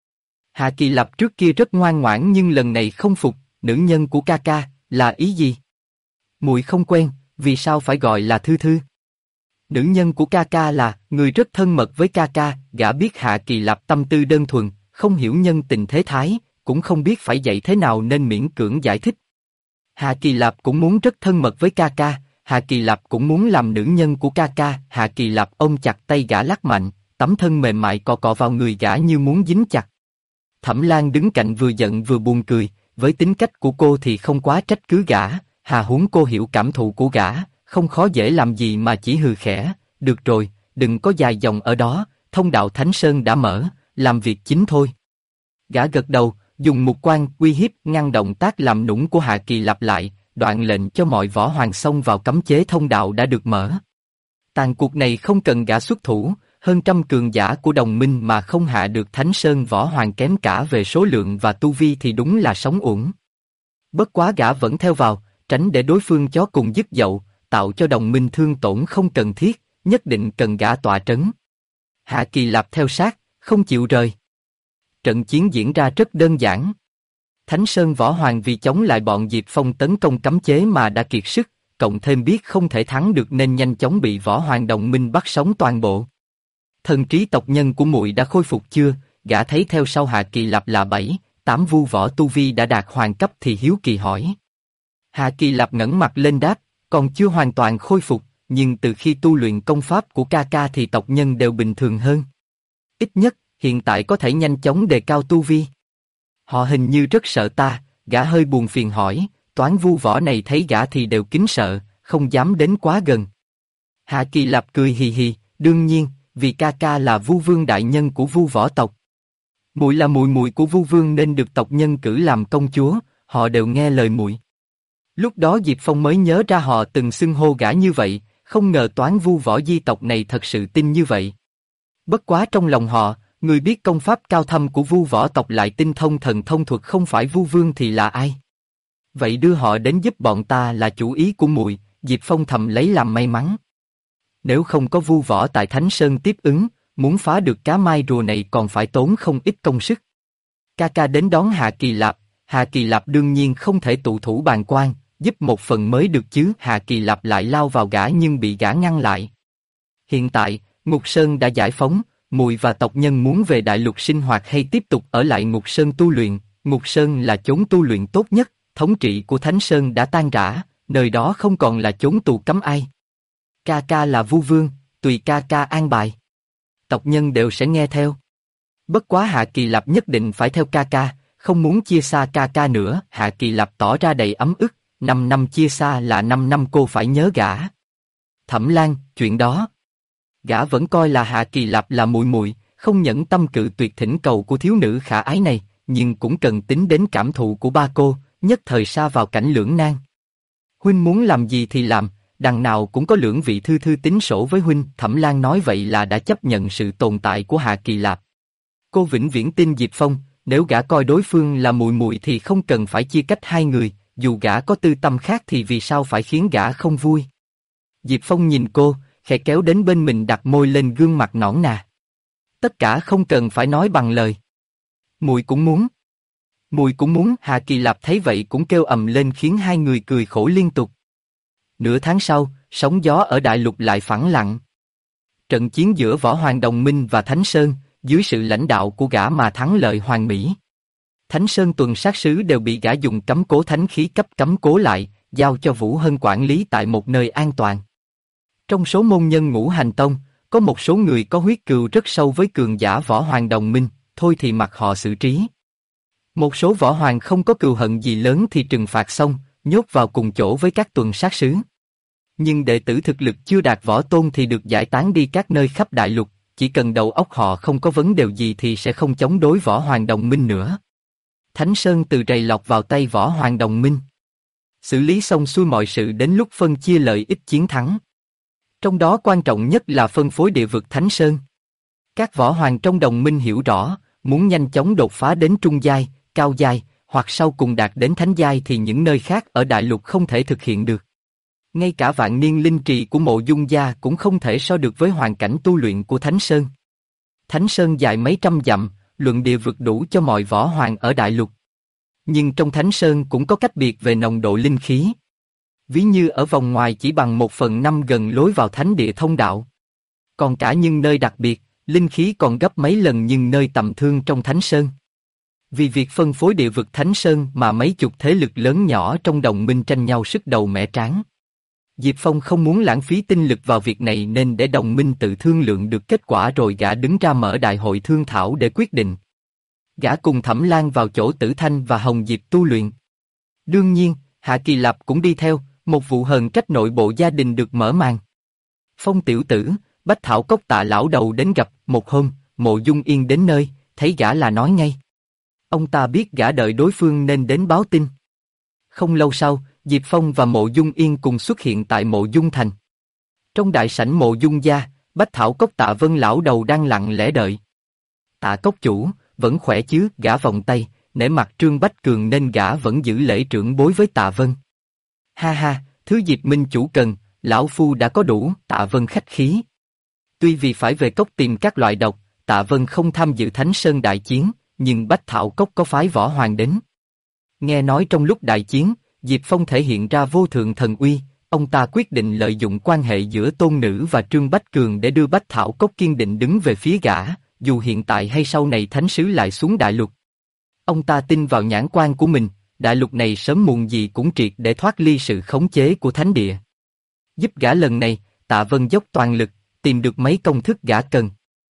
Hà Kỳ Lạp trước kia rất ngoan ngoãn nhưng lần này không phục, nữ nhân của ca ca, là ý gì? Mùi không quen, vì sao phải gọi là Thư Thư? Nữ nhân của ca ca là người rất thân mật với ca ca, gã biết Hà Kỳ Lạp tâm tư đơn thuần, không hiểu nhân tình thế thái, cũng không biết phải dạy thế nào nên miễn cưỡng giải thích. Hà Kỳ Lạp cũng muốn rất thân mật với ca ca, Hà Kỳ Lạp cũng muốn làm nữ nhân của ca ca. Hà Kỳ Lạp ôm chặt tay gã lắc mạnh, tấm thân mềm mại cọ cọ vào người gã như muốn dính chặt. Thẩm Lan đứng cạnh vừa giận vừa buồn cười, với tính cách của cô thì không quá trách cứ gã, hà huống cô hiểu cảm thụ của gã, không khó dễ làm gì mà chỉ hừ khẽ, được rồi, đừng có dài dòng ở đó, thông đạo Thánh Sơn đã mở, làm việc chính thôi. Gã gật đầu, dùng mục quan uy hiếp ngăn động tác làm nũng của Hạ Kỳ lặp lại, đoạn lệnh cho mọi võ hoàng xông vào cấm chế thông đạo đã được mở. Tàn cuộc này không cần gã xuất thủ, hơn trăm cường giả của đồng minh mà không hạ được Thánh Sơn võ hoàng kém cả về số lượng và tu vi thì đúng là sống uổng. Bất quá gã vẫn theo vào, tránh để đối phương chó cùng dứt dậu, tạo cho đồng minh thương tổn không cần thiết, nhất định cần gã tọa trấn. Hạ Kỳ Lạp theo sát, không chịu rời. Trận chiến diễn ra rất đơn giản. Thánh Sơn võ hoàng vì chống lại bọn Diệp Phong tấn công cấm chế mà đã kiệt sức, cộng thêm biết không thể thắng được nên nhanh chóng bị võ hoàng đồng minh bắt sống toàn bộ. Thần trí tộc nhân của muội đã khôi phục chưa? Gã thấy theo sau Hạ Kỳ Lạp là 7, 8 vu võ tu vi đã đạt hoàng cấp thì hiếu kỳ hỏi. Hạ Kỳ Lạp ngẩng mặt lên đáp, còn chưa hoàn toàn khôi phục, nhưng từ khi tu luyện công pháp của ca ca thì tộc nhân đều bình thường hơn. Ít nhất, hiện tại có thể nhanh chóng đề cao tu vi. Họ hình như rất sợ ta, gã hơi buồn phiền hỏi, toán vu võ này thấy gã thì đều kính sợ, không dám đến quá gần. Hạ Kỳ Lạp cười hì hì, đương nhiên, vì ca ca là vu vương đại nhân của vu võ tộc. Muội là muội muội của vu vương nên được tộc nhân cử làm công chúa, họ đều nghe lời muội. Lúc đó Diệp Phong mới nhớ ra họ từng xưng hô gã như vậy, không ngờ toán vu võ di tộc này thật sự tin như vậy. Bất quá trong lòng họ, người biết công pháp cao thâm của vu võ tộc lại tinh thông thần thông thuật không phải vu vương thì là ai? Vậy đưa họ đến giúp bọn ta là chủ ý của muội, Diệp Phong thầm lấy làm may mắn. Nếu không có vu võ tại Thánh Sơn tiếp ứng, muốn phá được cá mai rùa này còn phải tốn không ít công sức. Ca ca đến đón Hạ Kỳ Lạp đương nhiên không thể tụ thủ bàn quan, giúp một phần mới được chứ. Hạ Kỳ Lạp lại lao vào gã nhưng bị gã ngăn lại. Hiện tại, Ngục Sơn đã giải phóng, muội và tộc nhân muốn về đại lục sinh hoạt hay tiếp tục ở lại Ngục Sơn tu luyện. Ngục Sơn là chốn tu luyện tốt nhất, thống trị của Thánh Sơn đã tan rã, nơi đó không còn là chốn tù cấm ai. Ca ca là vu vương, tùy ca ca an bài. Tộc nhân đều sẽ nghe theo. Bất quá Hạ Kỳ Lạp nhất định phải theo ca ca, không muốn chia xa ca ca nữa. Hạ Kỳ Lạp tỏ ra đầy ấm ức, 5 năm chia xa là 5 năm cô phải nhớ gã. Thẩm Lan, chuyện đó. Gã vẫn coi là Hạ Kỳ Lạp là muội muội, không nhẫn tâm cự tuyệt thỉnh cầu của thiếu nữ khả ái này, nhưng cũng cần tính đến cảm thụ của ba cô, nhất thời sa vào cảnh lưỡng nan. Huynh muốn làm gì thì làm, đằng nào cũng có lưỡng vị thư thư tính sổ với huynh. Thẩm Lan nói vậy là đã chấp nhận sự tồn tại của Hạ Kỳ Lạp. Cô vĩnh viễn tin Diệp Phong, nếu gã coi đối phương là muội muội thì không cần phải chia cách hai người, dù gã có tư tâm khác thì vì sao phải khiến gã không vui. Diệp Phong nhìn cô, khẽ kéo đến bên mình đặt môi lên gương mặt nõn nà. Tất cả không cần phải nói bằng lời. Muội cũng muốn. Muội cũng muốn. Hạ Kỳ Lạp thấy vậy cũng kêu ầm lên khiến hai người cười khổ liên tục. Nửa tháng sau, sóng gió ở đại lục lại phẳng lặng. Trận chiến giữa Võ Hoàng Đồng Minh và Thánh Sơn, dưới sự lãnh đạo của gã mà thắng lợi hoàn mỹ. Thánh Sơn tuần sát sứ đều bị gã dùng cấm cố thánh khí cấp cấm cố lại, giao cho Vũ Hân quản lý tại một nơi an toàn. Trong số môn nhân Ngũ Hành Tông, có một số người có huyết cừu rất sâu với cường giả Võ Hoàng Đồng Minh, thôi thì mặc họ xử trí. Một số võ hoàng không có cừu hận gì lớn thì trừng phạt xong, nhốt vào cùng chỗ với các tuần sát sứ. Nhưng đệ tử thực lực chưa đạt võ tôn thì được giải tán đi các nơi khắp đại lục, chỉ cần đầu óc họ không có vấn đề gì thì sẽ không chống đối Võ Hoàng Đồng Minh nữa. Thánh Sơn từ rầy lọt vào tay Võ Hoàng Đồng Minh. Xử lý xong xuôi mọi sự đến lúc phân chia lợi ích chiến thắng. Trong đó quan trọng nhất là phân phối địa vực Thánh Sơn. Các võ hoàng trong đồng minh hiểu rõ, muốn nhanh chóng đột phá đến trung giai, cao giai, hoặc sau cùng đạt đến thánh giai thì những nơi khác ở đại lục không thể thực hiện được. Ngay cả vạn niên linh trì của Mộ Dung gia cũng không thể so được với hoàn cảnh tu luyện của Thánh Sơn. Thánh Sơn dài mấy trăm dặm, luận địa vực đủ cho mọi võ hoàng ở đại lục. Nhưng trong Thánh Sơn cũng có cách biệt về nồng độ linh khí. Ví như ở vòng ngoài chỉ bằng 1/5 gần lối vào thánh địa thông đạo. Còn cả những nơi đặc biệt, linh khí còn gấp mấy lần nhưng nơi tầm thường trong Thánh Sơn. Vì việc phân phối địa vực Thánh Sơn mà mấy chục thế lực lớn nhỏ trong đồng minh tranh nhau sức đầu mẻ trán. Diệp Phong không muốn lãng phí tinh lực vào việc này nên để đồng minh tự thương lượng được kết quả rồi gã đứng ra mở đại hội thương thảo để quyết định. gã cùng Thẩm Lan vào chỗ Tử Thanh và Hồng Diệp tu luyện. Đương nhiên, Hạ Kỳ Lạp cũng đi theo, một vụ hờn trách nội bộ gia đình được mở màn. Phong tiểu tử, Bách Thảo Cốc Tạ lão đầu đến gặp, một hôm, Mộ Dung Yên đến nơi, thấy gã là nói ngay. Ông ta biết gã đợi đối phương nên đến báo tin. Không lâu sau, Diệp Phong và Mộ Dung Yên cùng xuất hiện tại Mộ Dung Thành. Trong đại sảnh Mộ Dung gia, Bách Thảo Cốc Tạ Vân lão đầu đang lặng lẽ đợi. Tạ cốc chủ, vẫn khỏe chứ? Gã vòng tay, nể mặt Trương Bách Cường nên gã vẫn giữ lễ trưởng bối với Tạ Vân. Ha ha, thứ Diệp Minh chủ cần, lão phu đã có đủ. Tạ Vân khách khí. Tuy vì phải về cốc tìm các loại độc, Tạ Vân không tham dự Thánh Sơn đại chiến, nhưng Bách Thảo Cốc có phái võ hoàng đến. Nghe nói trong lúc đại chiến, Diệp Phong thể hiện ra vô thượng thần uy, ông ta quyết định lợi dụng quan hệ giữa tôn nữ và Trương Bách Cường để đưa Bách Thảo Cốc kiên định đứng về phía gã, dù hiện tại hay sau này thánh sứ lại xuống đại lục. Ông ta tin vào nhãn quan của mình, đại lục này sớm muộn gì cũng triệt để thoát ly sự khống chế của thánh địa. Giúp gã lần này, Tạ Vân dốc toàn lực, tìm được mấy công thức gã cần.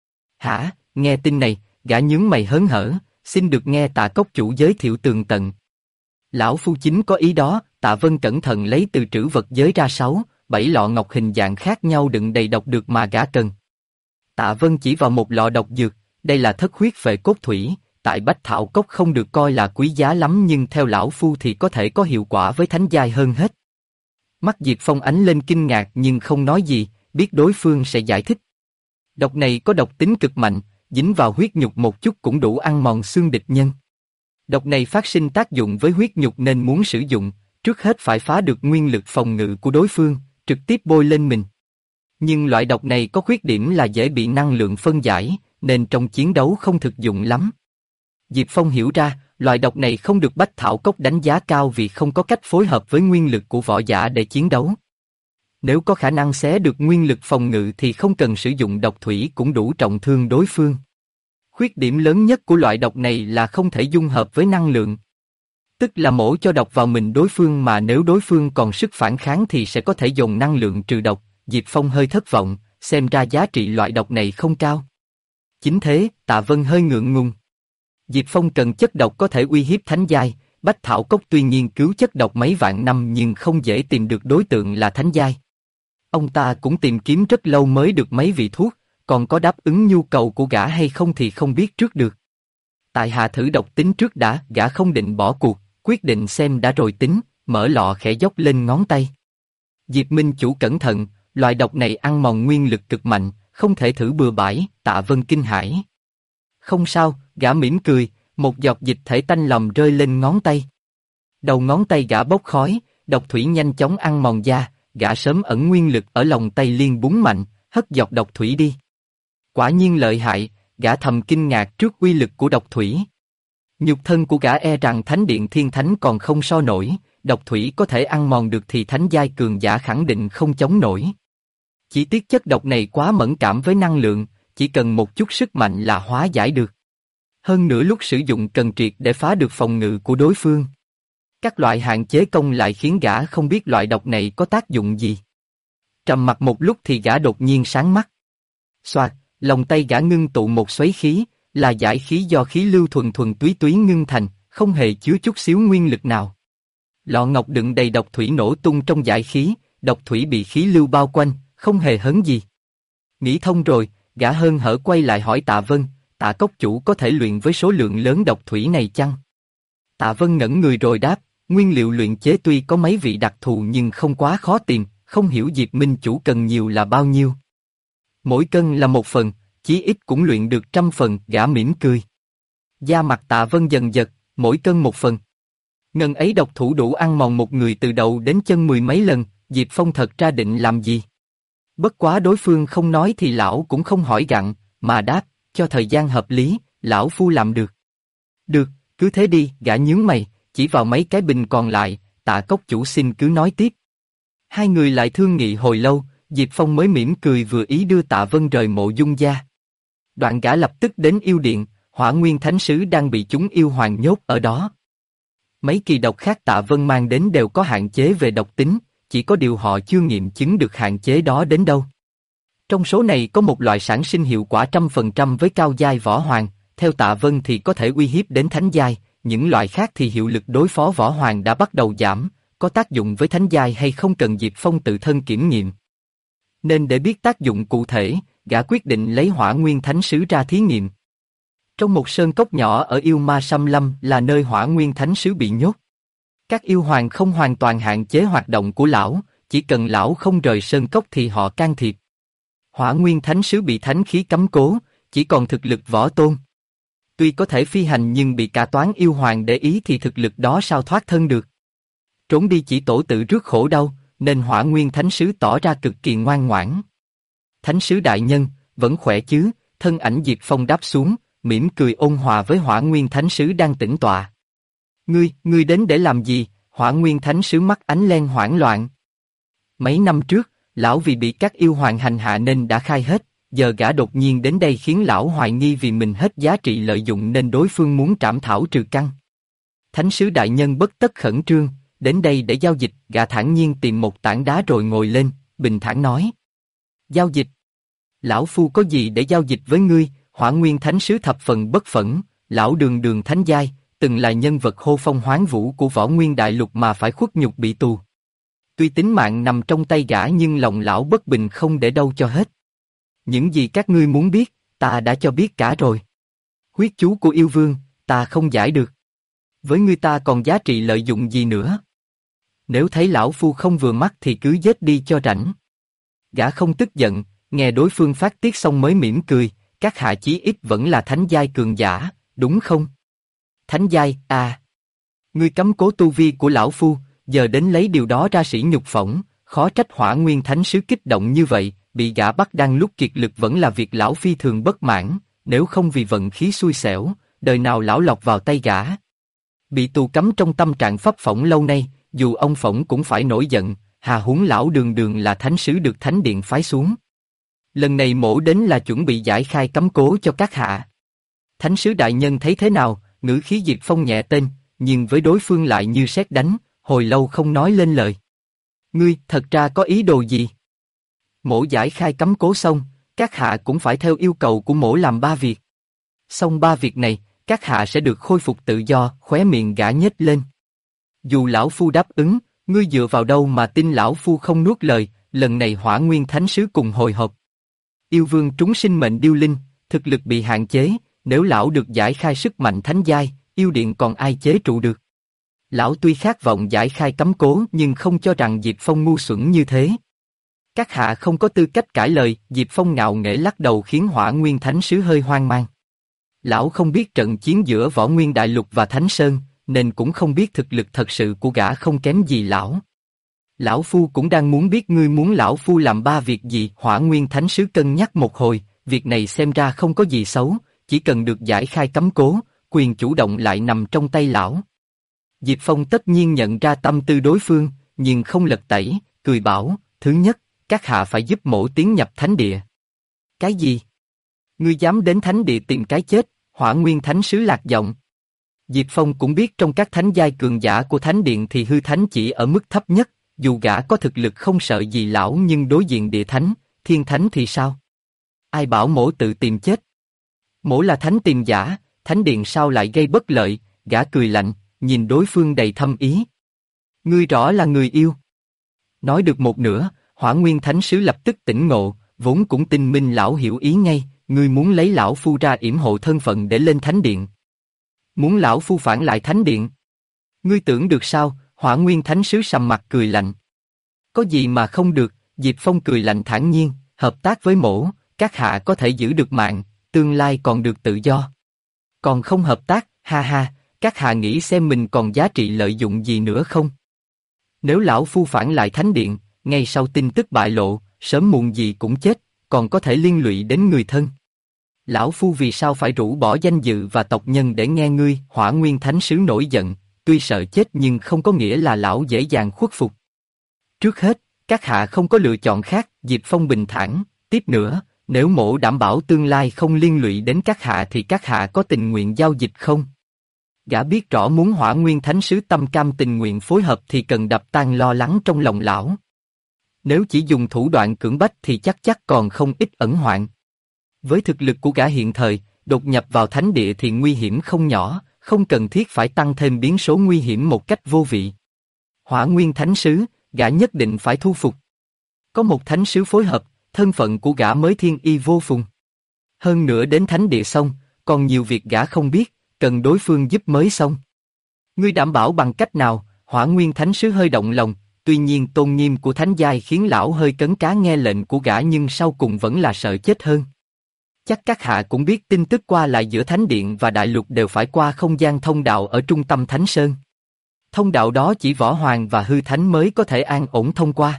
Hả, nghe tin này, gã nhướng mày hớn hở, xin được nghe Tạ cốc chủ giới thiệu tường tận. Lão phu chính có ý đó. Tạ Vân cẩn thận lấy từ trữ vật giới ra 6-7 lọ ngọc hình dạng khác nhau đựng đầy độc dược mà gã cần. Tạ Vân chỉ vào một lọ độc dược, đây là thất huyết về cốt thủy, tại Bách Thảo Cốc không được coi là quý giá lắm nhưng theo lão phu thì có thể có hiệu quả với thánh giai hơn hết. Mắt Diệp Phong ánh lên kinh ngạc nhưng không nói gì, biết đối phương sẽ giải thích. Độc này có độc tính cực mạnh, dính vào huyết nhục một chút cũng đủ ăn mòn xương địch nhân. Độc này phát sinh tác dụng với huyết nhục nên muốn sử dụng, trước hết phải phá được nguyên lực phòng ngự của đối phương, trực tiếp bôi lên mình. Nhưng loại độc này có khuyết điểm là dễ bị năng lượng phân giải, nên trong chiến đấu không thực dụng lắm. Diệp Phong hiểu ra, loại độc này không được Bách Thảo Cốc đánh giá cao vì không có cách phối hợp với nguyên lực của võ giả để chiến đấu. Nếu có khả năng xé được nguyên lực phòng ngự thì không cần sử dụng độc thủy cũng đủ trọng thương đối phương. Khuyết điểm lớn nhất của loại độc này là không thể dung hợp với năng lượng. Tức là mổ cho độc vào mình đối phương mà nếu đối phương còn sức phản kháng thì sẽ có thể dùng năng lượng trừ độc. Diệp Phong hơi thất vọng, xem ra giá trị loại độc này không cao. Chính thế, Tạ Vân hơi ngượng ngùng. Diệp Phong cần chất độc có thể uy hiếp thánh giai, Bách Thảo Cốc tuy nghiên cứu chất độc mấy vạn năm nhưng không dễ tìm được đối tượng là thánh giai. Ông ta cũng tìm kiếm rất lâu mới được mấy vị thuốc, còn có đáp ứng nhu cầu của gã hay không thì không biết trước được. Tại hạ thử độc tính trước đã, gã không định bỏ cuộc, quyết định xem đã rồi tính, mở lọ khẽ dốc lên ngón tay. Diệp Minh chủ cẩn thận, loại độc này ăn mòn nguyên lực cực mạnh, không thể thử bừa bãi. Tạ Vân kinh hãi. Không sao, gã mỉm cười, một giọt dịch thể tanh lòng rơi lên ngón tay. Đầu ngón tay gã bốc khói, độc thủy nhanh chóng ăn mòn da, gã sớm ẩn nguyên lực ở lòng tay liền búng mạnh, hất giọt độc thủy đi. Quả nhiên lợi hại, gã thầm kinh ngạc trước uy lực của độc thủy. Nhục thân của gã e rằng thánh điện thiên thánh còn không so nổi, độc thủy có thể ăn mòn được thì thánh giai cường giả khẳng định không chống nổi. Chỉ tiếc chất độc này quá mẫn cảm với năng lượng, chỉ cần một chút sức mạnh là hóa giải được. Hơn nữa lúc sử dụng cần triệt để phá được phòng ngự của đối phương. Các loại hạn chế công lại khiến gã không biết loại độc này có tác dụng gì. Trầm mặc một lúc thì gã đột nhiên sáng mắt. Xoạt, lòng tay gã ngưng tụ một xoáy khí, là giải khí do khí lưu thuần thuần túy túy ngưng thành, không hề chứa chút xíu nguyên lực nào. Lọ ngọc đựng đầy độc thủy nổ tung trong giải khí, độc thủy bị khí lưu bao quanh, không hề hấn gì. Nghĩ thông rồi, gã hớn hở quay lại hỏi Tạ Vân, Tạ cốc chủ có thể luyện với số lượng lớn độc thủy này chăng? Tạ Vân ngẩn người rồi đáp, nguyên liệu luyện chế tuy có mấy vị đặc thù nhưng không quá khó tìm, không hiểu Diệp Minh chủ cần nhiều là bao nhiêu. Mỗi cân là 1 phần, chí ít cũng luyện được 100 phần, gã mỉm cười. Da mặt Tạ Vân dần giật, mỗi cân 1 phần. Ngần ấy độc thủ đủ ăn mòn một người từ đầu đến chân 10 mấy lần, Diệp Phong thật ra định làm gì? Bất quá đối phương không nói thì lão cũng không hỏi gặng, mà đáp, cho thời gian hợp lý, lão phu làm được. Được, cứ thế đi, gã nhướng mày, chỉ vào mấy cái bình còn lại, Tạ cốc chủ xin cứ nói tiếp. Hai người lại thương nghị hồi lâu, Diệp Phong mới mỉm cười vừa ý đưa Tạ Vân rời Mộ Dung gia. Đoạn gã lập tức đến yêu điện, Hỏa Nguyên Thánh Sứ đang bị chúng yêu hoàng nhốt ở đó. Mấy kỳ độc khác Tạ Vân mang đến đều có hạn chế về độc tính, chỉ có điều họ chưa nghiệm chứng được hạn chế đó đến đâu. Trong số này có một loại sản sinh hiệu quả 100% với cao giai võ hoàng, theo Tạ Vân thì có thể uy hiếp đến thánh giai, những loại khác thì hiệu lực đối phó võ hoàng đã bắt đầu giảm, có tác dụng với thánh giai hay không cần Diệp Phong tự thân kiểm nghiệm. Nên để biết tác dụng cụ thể, gã quyết định lấy Hỏa Nguyên Thánh Sứ ra thí nghiệm. Trong một sơn cốc nhỏ ở Yêu Ma Xâm Lâm là nơi Hỏa Nguyên Thánh Sứ bị nhốt. Các yêu hoàng không hoàn toàn hạn chế hoạt động của lão, chỉ cần lão không rời sơn cốc thì họ can thiệp. Hỏa Nguyên Thánh Sứ bị thánh khí cấm cố, chỉ còn thực lực võ tôn. Tuy có thể phi hành nhưng bị cả toán yêu hoàng để ý thì thực lực đó sao thoát thân được. Trốn đi chỉ tổ tự rước khổ đau, nên Hỏa Nguyên Thánh Sứ tỏ ra cực kỳ ngoan ngoãn. Thánh Sứ đại nhân, vẫn khỏe chứ? Thân ảnh Diệp Phong đáp xuống, mỉm cười ôn hòa với Hỏa Nguyên Thánh Sứ đang tĩnh tọa. Ngươi đến để làm gì? Hỏa Nguyên Thánh Sứ mắt ánh lên hoảng loạn. Mấy năm trước, lão vì bị các yêu hoàng hành hạ nên đã khai hết, giờ gã đột nhiên đến đây khiến lão hoài nghi vì mình hết giá trị lợi dụng nên đối phương muốn trảm thảo trừ căn. Thánh Sứ đại nhân bất tất khẩn trương, đến đây để giao dịch, gã thản nhiên tìm một tảng đá rồi ngồi lên, bình thản nói. Giao dịch? Lão phu có gì để giao dịch với ngươi? Hỏa Nguyên Thánh Sứ thập phần bất phẫn, lão đường thánh giai, từng là nhân vật hô phong hoán vũ của Võ Nguyên Đại Lục mà phải khuất nhục bị tù. Tuy tính mạng nằm trong tay gã nhưng lòng lão bất bình không để đâu cho hết. Những gì các ngươi muốn biết, ta đã cho biết cả rồi. Huyết chú của yêu vương, ta không giải được. Với ngươi ta còn giá trị lợi dụng gì nữa? Nếu thấy lão phu không vừa mắt thì cứ giết đi cho rảnh. Gã không tức giận, nghe đối phương phát tiết xong mới mỉm cười, các hạ chí ít vẫn là thánh giai cường giả, đúng không? Thánh giai, à. Ngươi cấm cố tu vi của lão phu, giờ đến lấy điều đó ra sỉ nhục phỏng, khó trách Hỏa Nguyên Thánh Sứ kích động như vậy, bị gã bắt đang lúc kiệt lực vẫn là việc lão phi thường bất mãn, nếu không vì vận khí xui xẻo, đời nào lão lọt vào tay gã. Bị tù cấm trong tâm trạng pháp phỏng lâu nay, dù ông phỏng cũng phải nổi giận, hà huống lão đường là thánh sứ được thánh điện phái xuống. Lần này mổ đến là chuẩn bị giải khai cấm cố cho các hạ. Thánh sứ đại nhân thấy thế nào? Ngữ khí Diệp Phong nhẹ tên, nhưng với đối phương lại như sét đánh, hồi lâu không nói lên lời. Ngươi thật ra có ý đồ gì? Mổ giải khai cấm cố xong, các hạ cũng phải theo yêu cầu của mổ làm 3 việc. Xong 3 việc này, các hạ sẽ được khôi phục tự do. Khóe miệng gã nhếch lên. Dù lão phu đáp ứng, ngươi dựa vào đâu mà tin lão phu không nuốt lời? Lần này Hỏa Nguyên Thánh Sứ cùng hồi hộp. Yêu vương trúng sinh mệnh điêu linh, thực lực bị hạn chế, nếu lão được giải khai sức mạnh thánh giai, yêu điện còn ai chế trụ được? Lão tuy khát vọng giải khai cấm cố nhưng không cho rằng Diệp Phong ngu xuẩn như thế. Các hạ không có tư cách cãi lời. Diệp Phong ngạo nghễ lắc đầu khiến Hỏa Nguyên Thánh Sứ hơi hoang mang. Lão không biết trận chiến giữa Võ Nguyên Đại Lục và Thánh Sơn, nên cũng không biết thực lực thật sự của gã không kém gì lão. Lão phu cũng đang muốn biết ngươi muốn lão phu làm 3 việc gì. Hỏa Nguyên Thánh Sứ cân nhắc một hồi, việc này xem ra không có gì xấu, chỉ cần được giải khai cấm cố, quyền chủ động lại nằm trong tay lão. Diệp Phong tất nhiên nhận ra tâm tư đối phương, nhưng không lật tẩy, cười bảo, thứ nhất, các hạ phải giúp mổ tiến nhập thánh địa. Cái gì? Ngươi dám đến thánh địa tìm cái chết? Hỏa Nguyên Thánh Sứ lạc giọng. Diệp Phong cũng biết trong các thánh giai cường giả của thánh điện thì hư thánh chỉ ở mức thấp nhất, dù gã có thực lực không sợ gì lão nhưng đối diện địa thánh, thiên thánh thì sao? Ai bảo mổ tự tìm chết? Mổ là thánh tìm giả, thánh điện sao lại gây bất lợi? Gã cười lạnh, nhìn đối phương đầy thâm ý. Ngươi rõ là người yêu. Nói được một nửa, Hỏa Nguyên Thánh Sứ lập tức tỉnh ngộ, vốn cũng tin minh lão hiểu ý ngay, ngươi muốn lấy lão phu ra yểm hộ thân phận để lên thánh điện. Muốn lão phu phản lại thánh điện? Ngươi tưởng được sao? Hỏa Nguyên Thánh Sứ sầm mặt cười lạnh. Có gì mà không được? Diệp Phong cười lạnh thản nhiên, hợp tác với mổ, các hạ có thể giữ được mạng, tương lai còn được tự do. Còn không hợp tác, ha ha, các hạ nghĩ xem mình còn giá trị lợi dụng gì nữa không? Nếu lão phu phản lại thánh điện, ngay sau tin tức bại lộ, sớm muộn gì cũng chết, còn có thể liên lụy đến người thân. Lão phu vì sao phải rũ bỏ danh dự và tộc nhân để nghe ngươi? Hỏa Nguyên Thánh Sứ nổi giận, tuy sợ chết nhưng không có nghĩa là lão dễ dàng khuất phục. Trước hết, các hạ không có lựa chọn khác. Diệp Phong bình thản, tiếp nữa, nếu mổ đảm bảo tương lai không liên lụy đến các hạ thì các hạ có tình nguyện giao dịch không? Gã biết rõ muốn Hỏa Nguyên Thánh Sứ tâm cam tình nguyện phối hợp thì cần đập tan lo lắng trong lòng lão. Nếu chỉ dùng thủ đoạn cưỡng bách thì chắc còn không ít ẩn hoạn. Với thực lực của gã hiện thời, đột nhập vào thánh địa thì nguy hiểm không nhỏ, không cần thiết phải tăng thêm biến số nguy hiểm một cách vô vị. Hỏa Nguyên Thánh Sứ, gã nhất định phải thu phục. Có một thánh sứ phối hợp, thân phận của gã mới thiên y vô phùng. Hơn nữa đến thánh địa xong, còn nhiều việc gã không biết, cần đối phương giúp mới xong. Ngươi đảm bảo bằng cách nào? Hỏa Nguyên Thánh Sứ hơi động lòng, tuy nhiên tôn nghiêm của thánh giai khiến lão hơi cấn cá nghe lệnh của gã, nhưng sau cùng vẫn là sợ chết hơn. Chắc các hạ cũng biết tin tức qua lại giữa Thánh Điện và Đại Lục đều phải qua không gian thông đạo ở trung tâm Thánh Sơn. Thông đạo đó chỉ Võ Hoàng và Hư Thánh mới có thể an ổn thông qua.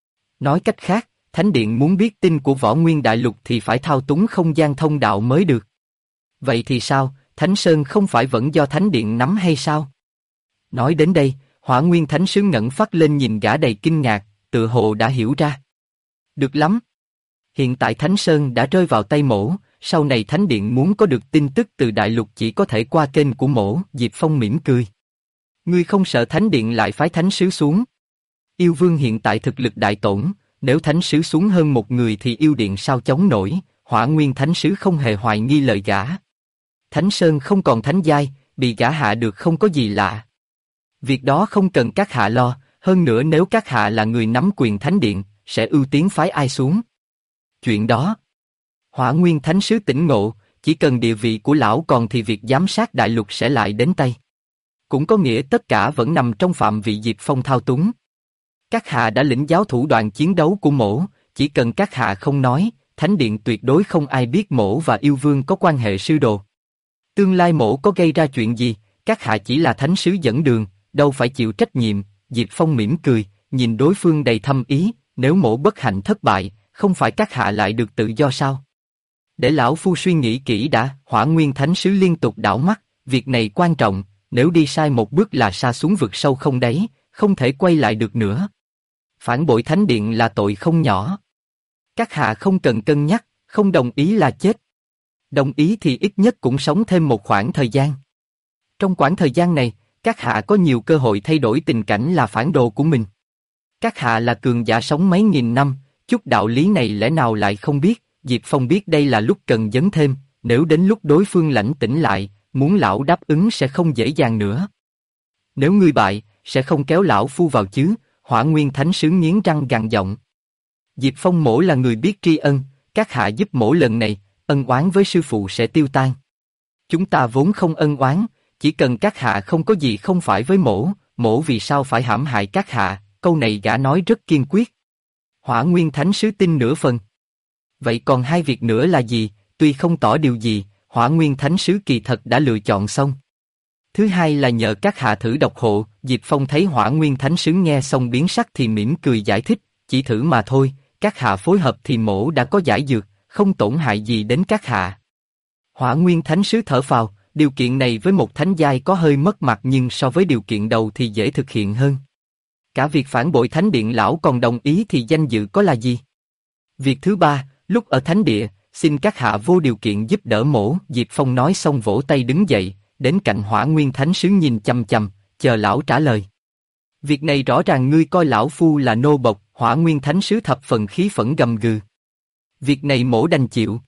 Nói cách khác, Thánh Điện muốn biết tin của Võ Nguyên Đại Lục thì phải thao túng không gian thông đạo mới được. Vậy thì sao, Thánh Sơn không phải vẫn do Thánh Điện nắm hay sao? Nói đến đây, Hỏa Nguyên Thánh Sứ ngẩng phát lên nhìn gã đầy kinh ngạc, tự hồ đã hiểu ra. Được lắm. Hiện tại Thánh Sơn đã rơi vào tay mỗ, sau này Thánh Điện muốn có được tin tức từ Đại Lục chỉ có thể qua kênh của mỗ. Diệp Phong mỉm cười. Ngươi không sợ Thánh Điện lại phái Thánh Sứ xuống? Yêu Vương hiện tại thực lực đại tổn, nếu Thánh Sứ xuống hơn một người thì Yêu Điện sao chống nổi? Hỏa Nguyên Thánh Sứ không hề hoài nghi lời gã. Thánh Sơn không còn thánh giai, bị gã hạ được không có gì lạ. Việc đó không cần các hạ lo, hơn nữa nếu các hạ là người nắm quyền Thánh Điện, sẽ ưu tiên phái ai xuống? Chuyện đó. Hỏa Nguyên Thánh Sứ tỉnh ngộ, chỉ cần địa vị của lão còn thì việc giám sát Đại Lục sẽ lại đến tay. Cũng có nghĩa tất cả vẫn nằm trong phạm vị Diệp Phong thao túng. Các hạ đã lĩnh giáo thủ đoạn chiến đấu của mỗ, chỉ cần các hạ không nói, Thánh Điện tuyệt đối không ai biết mỗ và Yêu Vương có quan hệ sư đồ. Tương lai mỗ có gây ra chuyện gì, các hạ chỉ là thánh sứ dẫn đường, đâu phải chịu trách nhiệm. Diệp Phong mỉm cười, nhìn đối phương đầy thâm ý, nếu mỗ bất hạnh thất bại, không phải các hạ lại được tự do sao? Để lão phu suy nghĩ kỹ đã. Hỏa Nguyên Thánh Sứ liên tục đảo mắt, việc này quan trọng, nếu đi sai một bước là sa xuống vực sâu không đáy, không thể quay lại được nữa. Phản bội Thánh Điện là tội không nhỏ. Các hạ không cần cân nhắc, không đồng ý là chết. Đồng ý thì ít nhất cũng sống thêm một khoảng thời gian. Trong khoảng thời gian này, các hạ có nhiều cơ hội thay đổi tình cảnh là phản đồ của mình. Các hạ là cường giả sống mấy nghìn năm, chút đạo lý này lẽ nào lại không biết? Diệp Phong biết đây là lúc cần dấn thêm, nếu đến lúc đối phương lãnh tỉnh lại, muốn lão đáp ứng sẽ không dễ dàng nữa. Nếu ngươi bại, sẽ không kéo lão phu vào chứ? Hỏa Nguyên Thánh Sứ nghiến răng gằn giọng. Diệp Phong mỗ là người biết tri ân, các hạ giúp mỗ lần này, ân oán với sư phụ sẽ tiêu tan. Chúng ta vốn không ân oán, chỉ cần các hạ không có gì không phải với mỗ, mỗ vì sao phải hãm hại các hạ? Câu này gã nói rất kiên quyết. Hỏa Nguyên Thánh Sứ tin nửa phần. Vậy còn hai việc nữa là gì? Tuy không tỏ điều gì, Hỏa Nguyên Thánh Sứ kỳ thật đã lựa chọn xong. Thứ hai là nhờ các hạ thử độc hộ. Diệp Phong thấy Hỏa Nguyên Thánh Sứ nghe xong biến sắc thì mỉm cười giải thích, chỉ thử mà thôi, các hạ phối hợp thì mỗ đã có giải dược, không tổn hại gì đến các hạ. Hỏa Nguyên Thánh Sứ thở phào, điều kiện này với một thánh giai có hơi mất mặt nhưng so với điều kiện đầu thì dễ thực hiện hơn. Cả việc phản bội Thánh Điện lão còn đồng ý thì danh dự có là gì? Việc thứ ba, lúc ở Thánh Địa, xin các hạ vô điều kiện giúp đỡ mỗ. Diệp Phong nói xong vỗ tay đứng dậy, đến cạnh Hỏa Nguyên Thánh Sứ nhìn chằm chằm, chờ lão trả lời. Việc này rõ ràng ngươi coi lão phu là nô bộc. Hỏa Nguyên Thánh Sứ thập phần khí phẫn gầm gừ. Việc này mỗ đành chịu.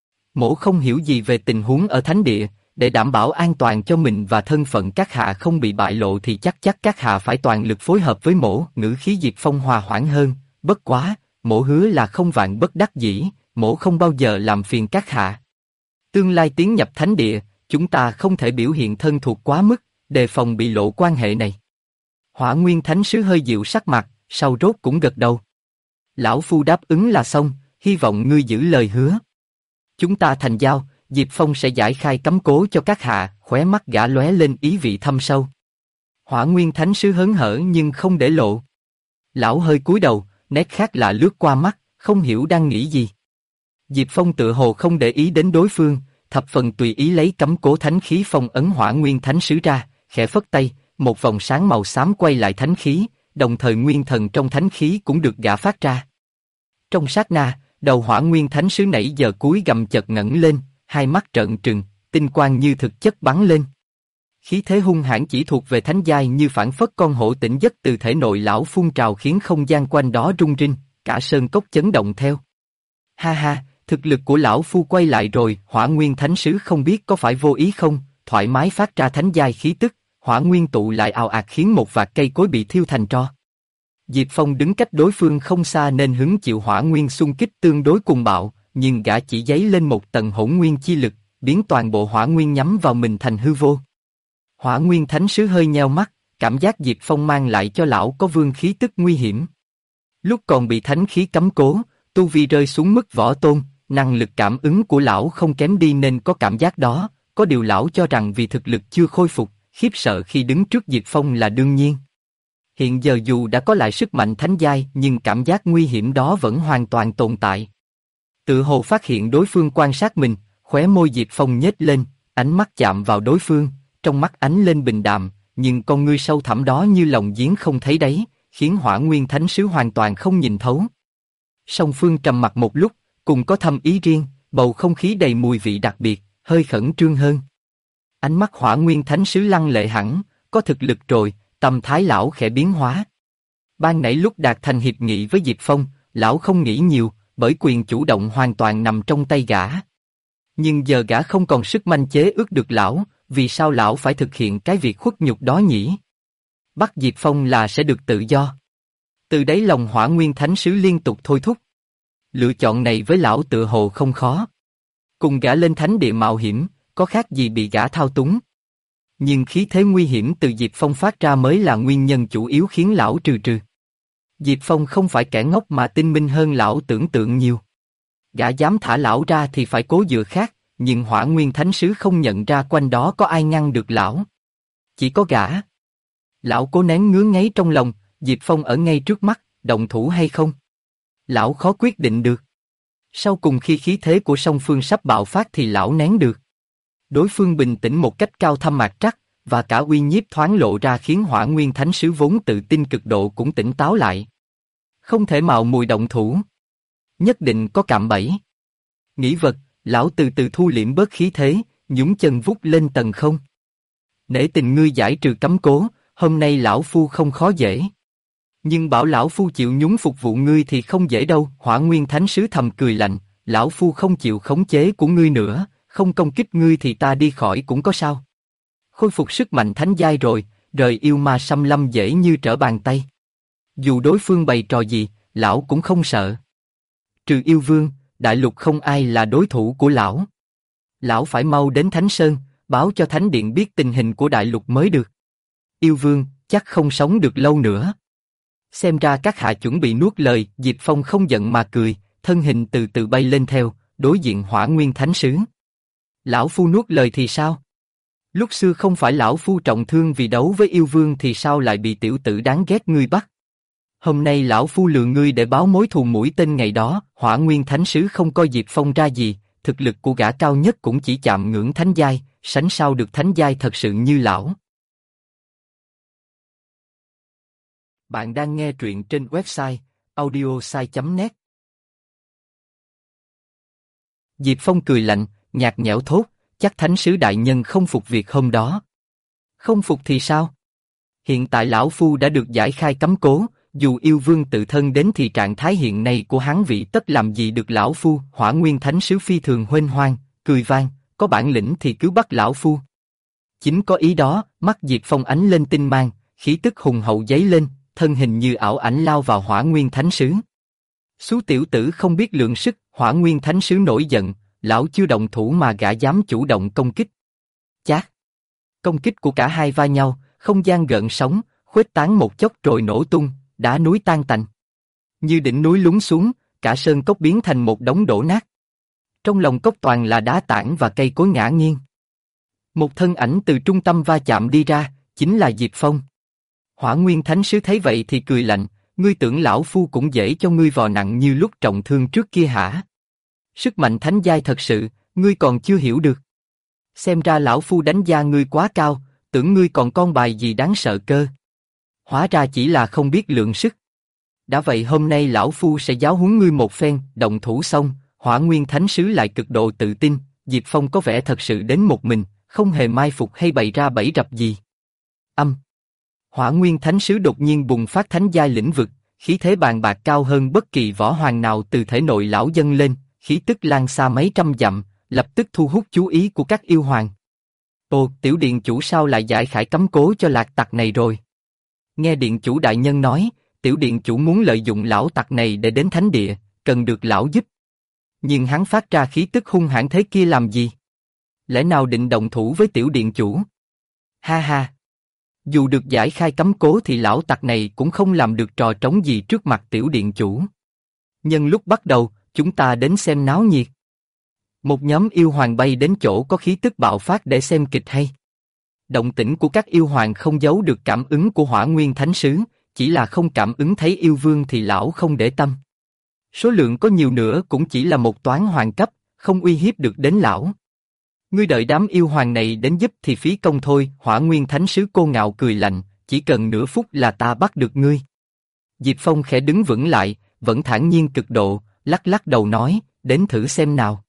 Mỗ không hiểu gì về tình huống ở Thánh Địa, để đảm bảo an toàn cho mình và thân phận các hạ không bị bại lộ thì chắc các hạ phải toàn lực phối hợp với mỗ. Ngữ khí Diệp Phong hòa hoãn hơn, bất quá, mỗ hứa là không vạn bất đắc dĩ, mỗ không bao giờ làm phiền các hạ. Tương lai tiến nhập Thánh Địa, chúng ta không thể biểu hiện thân thuộc quá mức, đề phòng bị lộ quan hệ này. Hỏa Nguyên Thánh Sứ hơi dịu sắc mặt, sau rốt cũng gật đầu. Lão phu đáp ứng là xong, hy vọng ngươi giữ lời hứa. Chúng ta thành giao, Diệp Phong sẽ giải khai cấm cố cho các hạ. Khóe mắt gã lóe lên ý vị thâm sâu. Hỏa Nguyên Thánh Sứ hớn hở nhưng không để lộ. Lão hơi cúi đầu, nét khác lạ lướt qua mắt, không hiểu đang nghĩ gì. Diệp Phong tựa hồ không để ý đến đối phương, thập phần tùy ý lấy cấm cố thánh khí phong ấn Hỏa Nguyên Thánh Sứ ra, khẽ phất tay, một vòng sáng màu xám quay lại thánh khí, đồng thời nguyên thần trong thánh khí cũng được gã phát ra. Trong sát na, đầu Hỏa Nguyên Thánh Sứ nãy giờ cúi gầm chợt ngẩng lên, hai mắt trợn trừng, tinh quang như thực chất bắn lên. Khí thế hung hãn chỉ thuộc về thánh giai như phảng phất con hổ tỉnh giấc từ thể nội lão phun trào khiến không gian quanh đó rung rinh, cả sơn cốc chấn động theo. Ha ha, Thực lực của lão phu quay lại rồi, Hỏa Nguyên Thánh Sứ không biết có phải vô ý không, thoải mái phát ra thánh giai khí tức, hỏa nguyên tụ lại ào ạt khiến một vạt cây cối bị thiêu thành tro. Diệp Phong đứng cách đối phương không xa nên hứng chịu hỏa nguyên xung kích tương đối cuồng bạo, nhưng gã chỉ giấy lên một tầng hỗn nguyên chi lực, biến toàn bộ hỏa nguyên nhắm vào mình thành hư vô. Hỏa Nguyên Thánh Sứ hơi nheo mắt, cảm giác Diệp Phong mang lại cho lão có vương khí tức nguy hiểm. Lúc còn bị thánh khí cấm cố, tu vi rơi xuống mức võ tôn, năng lực cảm ứng của lão không kém đi nên có cảm giác đó, có điều lão cho rằng vì thực lực chưa khôi phục, khiếp sợ khi đứng trước Diệp Phong là đương nhiên. Hiện giờ dù đã có lại sức mạnh thánh giai nhưng cảm giác nguy hiểm đó vẫn hoàn toàn tồn tại. Tự hồ phát hiện đối phương quan sát mình, khóe môi Diệp Phong nhếch lên, ánh mắt chạm vào đối phương, trong mắt ánh lên bình đạm, nhưng con ngươi sâu thẳm đó như lòng giếng không thấy đáy, khiến Hỏa Nguyên Thánh Sứ hoàn toàn không nhìn thấu. Song phương trầm mặc một lúc, cùng có thâm ý riêng, bầu không khí đầy mùi vị đặc biệt, hơi khẩn trương hơn. Ánh mắt Hỏa Nguyên Thánh Sứ lăng lệ hẳn, có thực lực rồi, tâm thái lão khẽ biến hóa. Ban nãy lúc đạt thành hiệp nghị với Diệp Phong, lão không nghĩ nhiều, bởi quyền chủ động hoàn toàn nằm trong tay gã. Nhưng giờ gã không còn sức manh chế ước được lão, vì sao lão phải thực hiện cái việc khuất nhục đó nhỉ? Bắt Diệp Phong là sẽ được tự do. Từ đáy lòng Hỏa Nguyên Thánh Sứ liên tục thôi thúc. Lựa chọn này với lão tựa hồ không khó. Cùng gã lên thánh địa mạo hiểm, có khác gì bị gã thao túng. Nhưng khí thế nguy hiểm từ Diệp Phong phát ra mới là nguyên nhân chủ yếu khiến lão trừ trừ. Diệp Phong không phải kẻ ngốc mà tinh minh hơn lão tưởng tượng nhiều. Gã dám thả lão ra thì phải cố dựa khác, nhưng Hỏa Nguyên Thánh Sứ không nhận ra quanh đó có ai ngăn được lão. Chỉ có gã. Lão cố nén ngứa ngáy trong lòng, Diệp Phong ở ngay trước mắt, động thủ hay không? Lão khó quyết định được. Sau cùng khi khí thế của song phương sắp bạo phát thì lão nén được. Đối phương bình tĩnh một cách cao thâm mạc trắc, và cả uy nhiếp thoáng lộ ra khiến Hỏa Nguyên Thánh Sứ vốn tự tin cực độ cũng tỉnh táo lại. Không thể mạo muội động thủ. Nhất định có cạm bẫy. Nghĩ vật, lão từ từ thu liễm bớt khí thế, nhúng chân vút lên tầng không. Nể tình ngươi giải trừ cấm cố, hôm nay lão phu không khó dễ. Nhưng bảo lão phu chịu nhúng phục vụ ngươi thì không dễ đâu. Hỏa Nguyên Thánh Sứ thầm cười lạnh, lão phu không chịu khống chế của ngươi nữa, không công kích ngươi thì ta đi khỏi cũng có sao. Khôi phục sức mạnh thánh giai rồi, rời yêu ma xâm lâm dễ như trở bàn tay. Dù đối phương bày trò gì, lão cũng không sợ. Trừ yêu vương, đại lục không ai là đối thủ của lão. Lão phải mau đến Thánh Sơn, báo cho Thánh Điện biết tình hình của đại lục mới được. Yêu vương, chắc không sống được lâu nữa. Xem ra các hạ chuẩn bị nuốt lời. Diệp Phong không giận mà cười, thân hình từ từ bay lên theo, đối diện Hỏa Nguyên Thánh Sứ. Lão phu nuốt lời thì sao? Lúc xưa không phải lão phu trọng thương vì đấu với yêu vương thì sao lại bị tiểu tử đáng ghét ngươi bắt? Hôm nay lão phu lừa ngươi để báo mối thù mũi tên ngày đó. Hỏa Nguyên Thánh Sứ không coi Diệp Phong ra gì, thực lực của gã cao nhất cũng chỉ chạm ngưỡng thánh giai, sánh sao được thánh giai thật sự như lão. Bạn đang nghe truyện trên website audiosai.net. Diệp Phong cười lạnh, nhạt nhẽo thốt, chắc Thánh Sứ đại nhân không phục việc hôm đó. Không phục thì sao? Hiện tại lão phu đã được giải khai cấm cố, dù yêu vương tự thân đến thì trạng thái hiện nay của hắn vị tất làm gì được lão phu. Hỏa Nguyên Thánh Sứ phi thường huênh hoang, cười vang, có bản lĩnh thì cứ bắt lão phu. Chính có ý đó, mắt Diệp Phong ánh lên tinh mang, khí tức hùng hậu dấy lên, thân hình như ảo ảnh lao vào Hỏa Nguyên Thánh Sứ. Xú tiểu tử không biết lượng sức. Hỏa Nguyên Thánh Sứ nổi giận, lão chưa động thủ mà gã dám chủ động công kích. Chát! Công kích của cả hai va nhau, không gian gợn sóng, khuếch tán một chốc rồi nổ tung, đá núi tan tành. Như đỉnh núi lún xuống, cả sơn cốc biến thành một đống đổ nát. Trong lòng cốc toàn là đá tảng và cây cối ngã nghiêng. Một thân ảnh từ trung tâm va chạm đi ra, chính là Diệp Phong. Hỏa Nguyên Thánh Sứ thấy vậy thì cười lạnh, ngươi tưởng lão phu cũng dễ cho ngươi vò nặng như lúc trọng thương trước kia hả? Sức mạnh thánh giai thật sự, ngươi còn chưa hiểu được. Xem ra lão phu đánh giá ngươi quá cao, tưởng ngươi còn con bài gì đáng sợ cơ. Hóa ra chỉ là không biết lượng sức. Đã vậy hôm nay lão phu sẽ giáo huấn ngươi một phen. Động thủ xong, Hỏa Nguyên Thánh Sứ lại cực độ tự tin, Diệp Phong có vẻ thật sự đến một mình, không hề mai phục hay bày ra bẫy rập gì. Hỏa Nguyên Thánh Sứ đột nhiên bùng phát thánh giai lĩnh vực, khí thế bàn bạc cao hơn bất kỳ võ hoàng nào từ thể nội lão dâng lên, khí tức lan xa mấy trăm dặm, lập tức thu hút chú ý của các yêu hoàng. Ồ, tiểu điện chủ sao lại giải khải cấm cố cho lạc tặc này rồi? Nghe điện chủ đại nhân nói, tiểu điện chủ muốn lợi dụng lão tặc này để đến thánh địa, cần được lão giúp. Nhưng hắn phát ra khí tức hung hãn thế kia làm gì? Lẽ nào định động thủ với tiểu điện chủ? Ha ha! Dù được giải khai cấm cố thì lão tặc này cũng không làm được trò trống gì trước mặt tiểu điện chủ. Nhân lúc bắt đầu, chúng ta đến xem náo nhiệt. Một nhóm yêu hoàng bay đến chỗ có khí tức bạo phát để xem kịch hay. Động tĩnh của các yêu hoàng không giấu được cảm ứng của Hỏa Nguyên Thánh Sứ, chỉ là không cảm ứng thấy yêu vương thì lão không để tâm. Số lượng có nhiều nữa cũng chỉ là một toán hoàng cấp, không uy hiếp được đến lão. Ngươi đợi đám yêu hoàng này đến giúp thì phí công thôi. Hỏa Nguyên Thánh Sứ cô ngạo cười lạnh, chỉ cần nửa phút là ta bắt được ngươi. Diệp Phong khẽ đứng vững lại, vẫn thản nhiên cực độ, lắc lắc đầu nói, đến thử xem nào.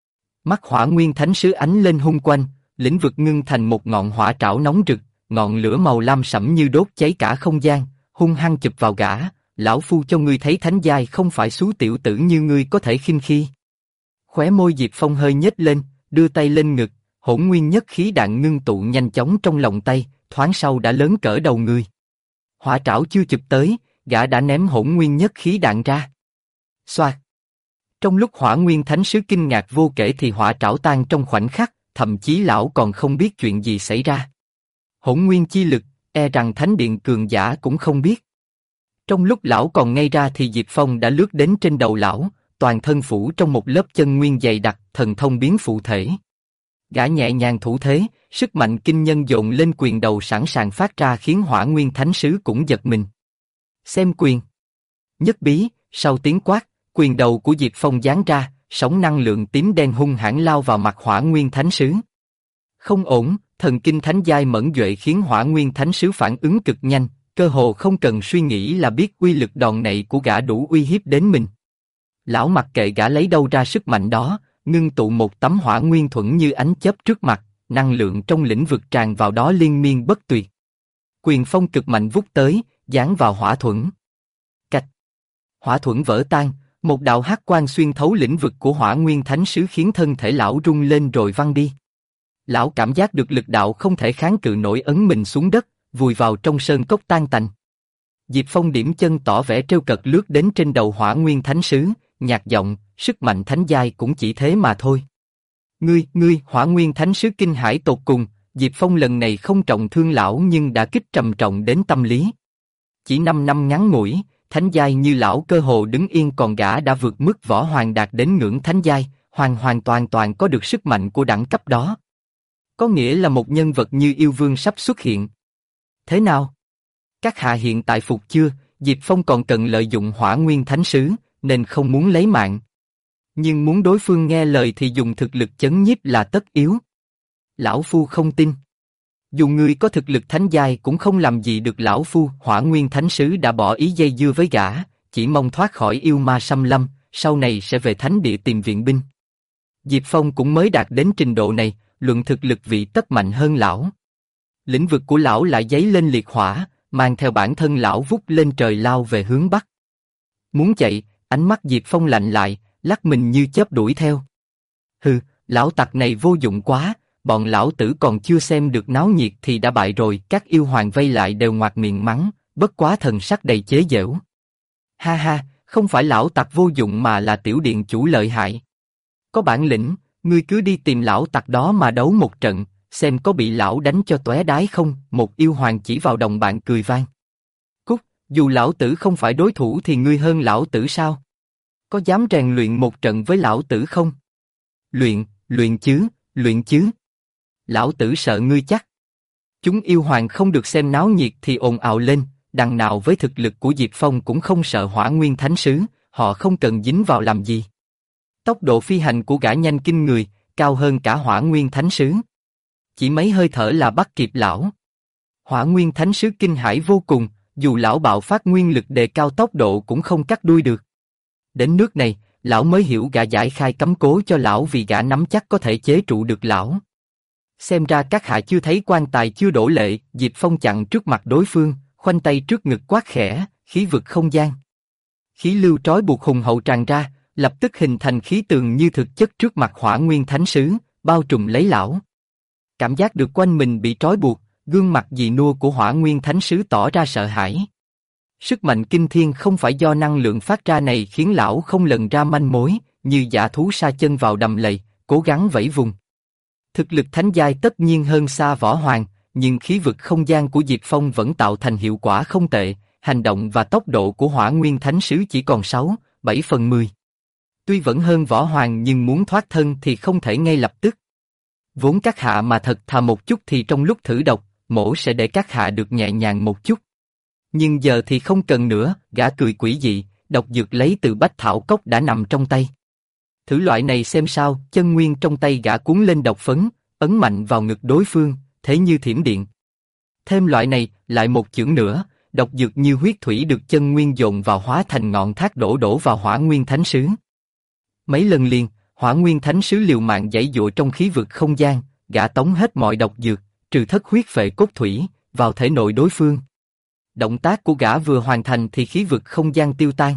Mắt Hỏa Nguyên Thánh Sứ ánh lên hung quanh, lĩnh vực ngưng thành một ngọn hỏa trảo nóng rực, ngọn lửa màu lam sẫm như đốt cháy cả không gian, hung hăng chụp vào gã. Lão phu cho ngươi thấy thánh giai không phải xú tiểu tử như ngươi có thể khinh khi. Khóe môi Diệp Phong hơi nhếch lên, đưa tay lên ngực, hỗn nguyên nhất khí đạn ngưng tụ nhanh chóng trong lòng tay, thoáng sau đã lớn cỡ đầu người. Hỏa trảo chưa chụp tới, gã đã ném hỗn nguyên nhất khí đạn ra. Xoạt. Trong lúc Hỏa Nguyên Thánh Sứ kinh ngạc vô kể thì hỏa trảo tan trong khoảnh khắc, thậm chí lão còn không biết chuyện gì xảy ra. Hỗn nguyên chi lực, e rằng thánh điện cường giả cũng không biết. Trong lúc lão còn ngây ra thì Diệp Phong đã lướt đến trên đầu lão, toàn thân phủ trong một lớp chân nguyên dày đặc, thần thông biến phụ thể. Gã nhẹ nhàng thủ thế, sức mạnh kinh nhân dồn lên quyền đầu sẵn sàng phát ra khiến Hỏa Nguyên Thánh Sứ cũng giật mình. Xem quyền. Nhất bí, sau tiếng quát, quyền đầu của Diệp Phong giáng ra, sóng năng lượng tím đen hung hãn lao vào mặt Hỏa Nguyên Thánh Sứ. Không ổn, thần kinh thánh giai mẫn duệ khiến Hỏa Nguyên Thánh Sứ phản ứng cực nhanh, cơ hồ không cần suy nghĩ là biết uy lực đòn này của gã đủ uy hiếp đến mình. Lão mặc kệ gã lấy đâu ra sức mạnh đó, ngưng tụ một tấm hỏa nguyên thuẫn như ánh chớp trước mặt, năng lượng trong lĩnh vực tràn vào đó liên miên bất tuyệt. Quyền phong cực mạnh vút tới, giáng vào hỏa thuẫn. Cạch. Hỏa thuẫn vỡ tan, một đạo hắc quang xuyên thấu lĩnh vực của Hỏa Nguyên Thánh Sứ khiến thân thể lão rung lên rồi văng đi. Lão cảm giác được lực đạo không thể kháng cự nổi ấn mình xuống đất, vùi vào trong sơn cốc tan tành. Diệp Phong điểm chân tỏ vẻ trêu cợt lướt đến trên đầu Hỏa Nguyên Thánh Sứ, nhạt giọng, sức mạnh thánh giai cũng chỉ thế mà thôi. Ngươi, Hỏa Nguyên Thánh Sứ kinh hãi tột cùng, Diệp Phong lần này không trọng thương lão nhưng đã kích trầm trọng đến tâm lý. Chỉ 5 năm ngắn ngủi, thánh giai như lão cơ hồ đứng yên còn gã đã vượt mức võ hoàng đạt đến ngưỡng thánh giai, hoàn toàn có được sức mạnh của đẳng cấp đó. Có nghĩa là một nhân vật như yêu vương sắp xuất hiện. Thế nào? Các hạ hiện tại phục chưa? Diệp Phong còn cần lợi dụng Hỏa Nguyên Thánh Sứ, nên không muốn lấy mạng. Nhưng muốn đối phương nghe lời thì dùng thực lực chấn nhiếp là tất yếu. Lão phu không tin. Dù ngươi có thực lực thánh giai cũng không làm gì được lão phu. Hỏa Nguyên Thánh Sứ đã bỏ ý dây dưa với gã, chỉ mong thoát khỏi yêu ma xâm lâm, sau này sẽ về thánh địa tìm viện binh. Diệp Phong cũng mới đạt đến trình độ này, luận thực lực vị tất mạnh hơn lão. Lĩnh vực của lão lại dấy lên liệt hỏa, mang theo bản thân lão vút lên trời lao về hướng bắc. Muốn chạy, ánh mắt Diệp Phong lạnh lại, lắc mình như chớp đuổi theo. Hừ, lão tặc này vô dụng quá, bọn lão tử còn chưa xem được náo nhiệt thì đã bại rồi. Các yêu hoàng vây lại đều ngoạc miệng mắng, bất quá thần sắc đầy chế giễu. Ha ha, không phải lão tặc vô dụng mà là tiểu điện chủ lợi hại. Có bản lĩnh, ngươi cứ đi tìm lão tặc đó mà đấu một trận, xem có bị lão đánh cho tóe đái không. Một yêu hoàng chỉ vào đồng bạn cười vang. Cút, dù lão tử không phải đối thủ thì ngươi hơn lão tử sao? Có dám rèn luyện một trận với lão tử không? Luyện chứ. Lão tử sợ ngươi chắc. Chúng yêu hoàng không được xem náo nhiệt thì ồn ào lên, đằng nào với thực lực của Diệp Phong cũng không sợ Hỏa Nguyên Thánh Sứ, họ không cần dính vào làm gì. Tốc độ phi hành của gã nhanh kinh người, cao hơn cả Hỏa Nguyên Thánh Sứ. Chỉ mấy hơi thở là bắt kịp lão. Hỏa Nguyên Thánh Sứ kinh hãi vô cùng, dù lão bạo phát nguyên lực đề cao tốc độ cũng không cắt đuôi được. Đến nước này, lão mới hiểu gã giải khai cấm cố cho lão vì gã nắm chắc có thể chế trụ được lão. Xem ra các hạ chưa thấy quan tài chưa đổ lệ. Diệp Phong chặn trước mặt đối phương, khoanh tay trước ngực quát khẽ, khí vực không gian. Khí lưu trói buộc hùng hậu tràn ra, lập tức hình thành khí tường như thực chất trước mặt Hỏa Nguyên Thánh Sứ, bao trùm lấy lão. Cảm giác được quanh mình bị trói buộc, gương mặt già nua của Hỏa Nguyên Thánh Sứ tỏ ra sợ hãi. Sức mạnh kinh thiên không phải do năng lượng phát ra này khiến lão không lần ra manh mối, như dã thú sa chân vào đầm lầy, cố gắng vẫy vùng. Thực lực thánh giai tất nhiên hơn xa Võ Hoàng, nhưng khí vực không gian của Diệp Phong vẫn tạo thành hiệu quả không tệ, hành động và tốc độ của Hỏa Nguyên Thánh Sứ chỉ còn 6-7/10. Tuy vẫn hơn Võ Hoàng nhưng muốn thoát thân thì không thể ngay lập tức. Vốn các hạ mà thật thà một chút thì trong lúc thử độc, mổ sẽ để các hạ được nhẹ nhàng một chút. Nhưng giờ thì không cần nữa, gã cười quỷ dị, độc dược lấy từ bách thảo cốc đã nằm trong tay. Thử loại này xem sao, chân nguyên trong tay gã cuốn lên độc phấn, ấn mạnh vào ngực đối phương, thế như thiểm điện. Thêm loại này, lại một chưởng nữa, độc dược như huyết thủy được chân nguyên dồn vào hóa thành ngọn thác đổ vào Hỏa Nguyên Thánh Sứ. Mấy lần liền, Hỏa Nguyên Thánh Sứ liều mạng giãy giụa trong khí vực không gian, gã tống hết mọi độc dược, trừ thất huyết phệ cốt thủy, vào thể nội đối phương. Động tác của gã vừa hoàn thành thì khí vực không gian tiêu tan.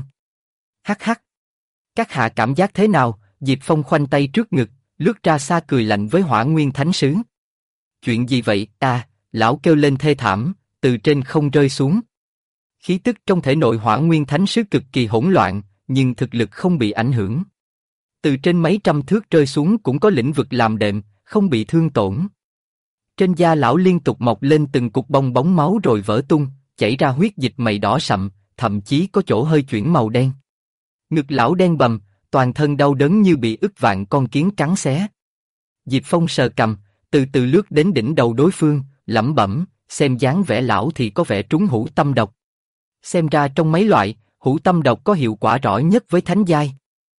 Hắc hắc. Các hạ cảm giác thế nào? Diệp Phong khoanh tay trước ngực, lướt ra xa cười lạnh với Hỏa Nguyên Thánh Sứ. Chuyện gì vậy? À, lão kêu lên thê thảm, từ trên không rơi xuống. Khí tức trong thể nội Hỏa Nguyên Thánh Sứ cực kỳ hỗn loạn, nhưng thực lực không bị ảnh hưởng. Từ trên mấy trăm thước rơi xuống cũng có lĩnh vực làm đệm, không bị thương tổn. Trên da lão liên tục mọc lên từng cục bong bóng máu rồi vỡ tung, chảy ra huyết dịch màu đỏ sậm, thậm chí có chỗ hơi chuyển màu đen. Ngực lão đen bầm, toàn thân đau đớn như bị ức vạn con kiến cắn xé. Diệp Phong sờ cằm, từ từ lướt đến đỉnh đầu đối phương, lẩm bẩm, xem dáng vẻ lão thì có vẻ trúng hữu tâm độc. Xem ra trong mấy loại, hữu tâm độc có hiệu quả rõ nhất với thánh giai.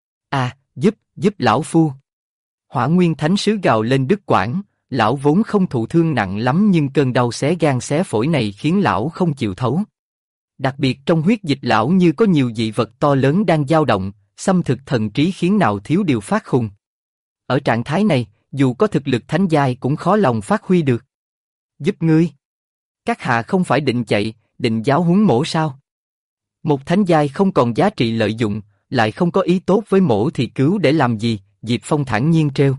À, giúp lão phu. Hỏa Nguyên Thánh Sứ gào lên đứt quãng, lão vốn không thụ thương nặng lắm nhưng cơn đau xé gan xé phổi này khiến lão không chịu thấu. Đặc biệt trong huyết dịch lão như có nhiều dị vật to lớn đang dao động, xâm thực thần trí khiến nào thiếu điều phát khùng. Ở trạng thái này, dù có thực lực thánh giai cũng khó lòng phát huy được. Giúp ngươi. Các hạ không phải định chạy, định giáo huấn mổ sao? Một thánh giai không còn giá trị lợi dụng, lại không có ý tốt với mổ thì cứu để làm gì? Diệp Phong thản nhiên trêu.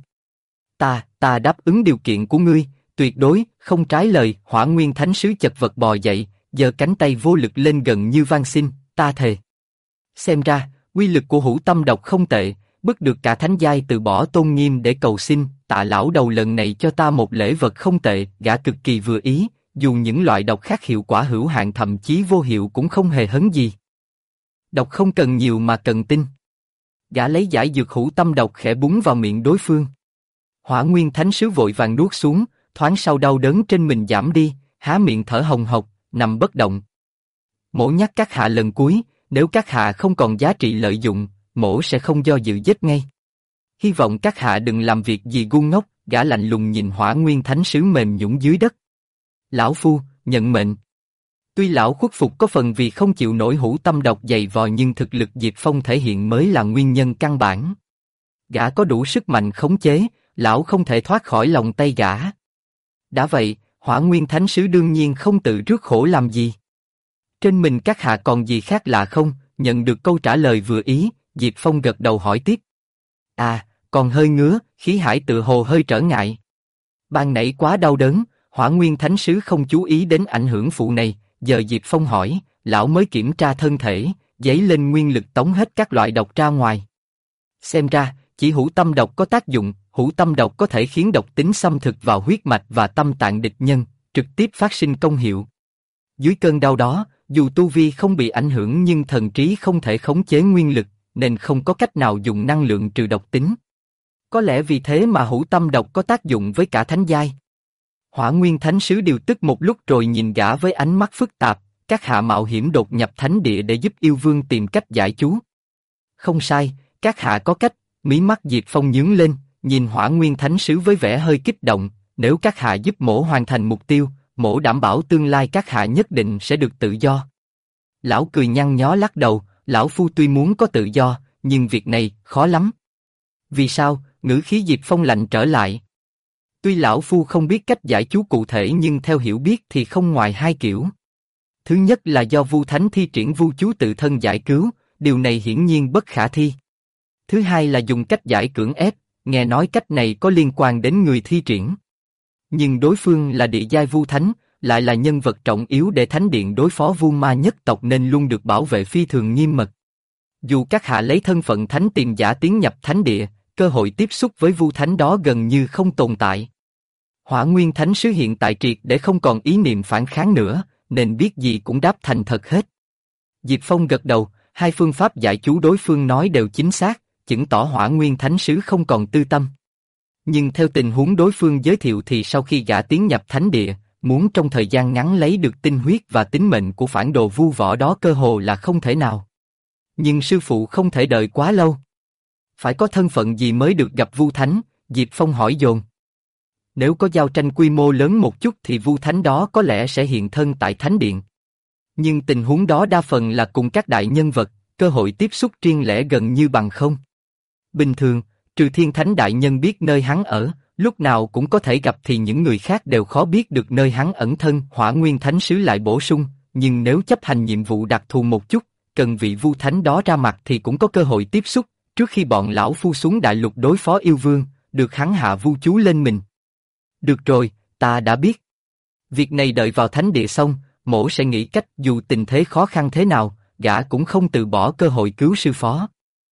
Ta đáp ứng điều kiện của ngươi, tuyệt đối, không trái lời. Hỏa Nguyên Thánh Sứ chật vật bò dậy, giơ cánh tay vô lực lên gần như van xin, ta thề. Xem ra, uy lực của hữu tâm độc không tệ, bức được cả thánh giai từ bỏ tôn nghiêm để cầu xin, Tạ lão đầu lần này cho ta một lễ vật không tệ, gã cực kỳ vừa ý, dù những loại độc khác hiệu quả hữu hạn thậm chí vô hiệu cũng không hề hấn gì. Độc không cần nhiều mà cần tinh. Gã lấy giải dược hữu tâm độc khẽ búng vào miệng đối phương. Hỏa Nguyên Thánh Sứ vội vàng nuốt xuống, thoáng sau đau đớn trên mình giảm đi, há miệng thở hồng hộc, nằm bất động. Mổ nhắc các hạ lần cuối, nếu các hạ không còn giá trị lợi dụng, mổ sẽ không do dự giết ngay. Hy vọng các hạ đừng làm việc gì ngu ngốc. Gã lạnh lùng nhìn Hỏa Nguyên Thánh Sứ mềm nhũn dưới đất. Lão phu, nhận mệnh. Tuy lão khuất phục có phần vì không chịu nổi hữu tâm độc dày vò nhưng thực lực Diệp Phong thể hiện mới là nguyên nhân căn bản. Gã có đủ sức mạnh khống chế, lão không thể thoát khỏi lòng tay gã. Đã vậy, Hỏa Nguyên Thánh Sứ đương nhiên không tự rước khổ làm gì. Trên mình các hạ còn gì khác lạ không? Nhận được câu trả lời vừa ý, Diệp Phong gật đầu hỏi tiếp. À, còn hơi ngứa, khí hải tự hồ hơi trở ngại. Ban nãy quá đau đớn, Hỏa Nguyên Thánh Sứ không chú ý đến ảnh hưởng phụ này, giờ Diệp Phong hỏi, lão mới kiểm tra thân thể, dấy lên nguyên lực tống hết các loại độc ra ngoài. Xem ra, chỉ hữu tâm độc có tác dụng, hữu tâm độc có thể khiến độc tính xâm thực vào huyết mạch và tâm tạng địch nhân, trực tiếp phát sinh công hiệu. Dưới cơn đau đó, dù tu vi không bị ảnh hưởng nhưng thần trí không thể khống chế nguyên lực, nên không có cách nào dùng năng lượng trừ độc tính. Có lẽ vì thế mà hữu tâm độc có tác dụng với cả thánh giai. Hỏa Nguyên Thánh Sứ điều tức một lúc rồi nhìn gã với ánh mắt phức tạp, các hạ mạo hiểm đột nhập thánh địa để giúp yêu vương tìm cách giải chú. Không sai, các hạ có cách. Mí mắt Diệp Phong nhướng lên, nhìn Hỏa Nguyên Thánh Sứ với vẻ hơi kích động, nếu các hạ giúp mổ hoàn thành mục tiêu, mổ đảm bảo tương lai các hạ nhất định sẽ được tự do. Lão cười nhăn nhó lắc đầu, lão phu tuy muốn có tự do, nhưng việc này khó lắm. Vì sao? Ngữ khí Diệp Phong lạnh trở lại. Tuy lão phu không biết cách giải chú cụ thể nhưng theo hiểu biết thì không ngoài hai kiểu. Thứ nhất là do Vu Thánh thi triển vu chú tự thân giải cứu, điều này hiển nhiên bất khả thi. Thứ hai là dùng cách giải cưỡng ép, nghe nói cách này có liên quan đến người thi triển. Nhưng đối phương là địa giai vu thánh, lại là nhân vật trọng yếu để thánh điện đối phó vu ma nhất tộc nên luôn được bảo vệ phi thường nghiêm mật. Dù các hạ lấy thân phận thánh tiền giả tiến nhập thánh địa, cơ hội tiếp xúc với vu thánh đó gần như không tồn tại. Hỏa Nguyên Thánh Sứ hiện tại triệt để không còn ý niệm phản kháng nữa, nên biết gì cũng đáp thành thật hết. Diệp Phong gật đầu, hai phương pháp giải chú đối phương nói đều chính xác, chứng tỏ Hỏa Nguyên Thánh Sứ không còn tư tâm. Nhưng theo tình huống đối phương giới thiệu thì sau khi gã tiến nhập thánh địa, muốn trong thời gian ngắn lấy được tinh huyết và tính mệnh của phản đồ vu võ đó cơ hồ là không thể nào. Nhưng sư phụ không thể đợi quá lâu. Phải có thân phận gì mới được gặp vu thánh? Diệp Phong hỏi dồn. Nếu có giao tranh quy mô lớn một chút thì vu thánh đó có lẽ sẽ hiện thân tại thánh điện. Nhưng tình huống đó đa phần là cùng các đại nhân vật, cơ hội tiếp xúc riêng lẻ gần như bằng không. Bình thường, trừ thiên thánh đại nhân biết nơi hắn ở, lúc nào cũng có thể gặp thì những người khác đều khó biết được nơi hắn ẩn thân. Hỏa Nguyên Thánh Sứ lại bổ sung, nhưng nếu chấp hành nhiệm vụ đặc thù một chút, cần vị vu thánh đó ra mặt thì cũng có cơ hội tiếp xúc, trước khi bọn lão phu xuống đại lục đối phó yêu vương, được hắn hạ vu chú lên mình. Được rồi, ta đã biết. Việc này đợi vào thánh địa xong, mỗ sẽ nghĩ cách dù tình thế khó khăn thế nào, gã cũng không từ bỏ cơ hội cứu sư phó.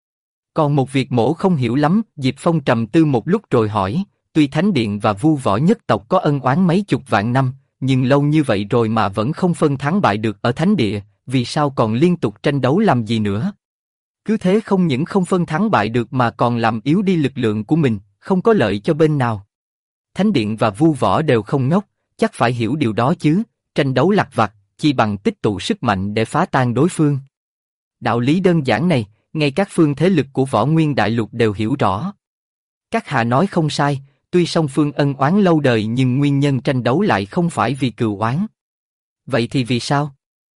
Còn một việc mỗ không hiểu lắm, Diệp Phong trầm tư một lúc rồi hỏi, tuy thánh điện và vu võ nhất tộc có ân oán mấy chục vạn năm, nhưng lâu như vậy rồi mà vẫn không phân thắng bại được ở thánh địa, vì sao còn liên tục tranh đấu làm gì nữa? Cứ thế không những không phân thắng bại được mà còn làm yếu đi lực lượng của mình, không có lợi cho bên nào. Thánh điện và vu võ đều không ngốc, chắc phải hiểu điều đó chứ, tranh đấu lặt vặt, chi bằng tích tụ sức mạnh để phá tan đối phương. Đạo lý đơn giản này, ngay các phương thế lực của Võ Nguyên Đại Lục đều hiểu rõ. Các hạ nói không sai, tuy song phương ân oán lâu đời nhưng nguyên nhân tranh đấu lại không phải vì cừu oán. Vậy thì vì sao?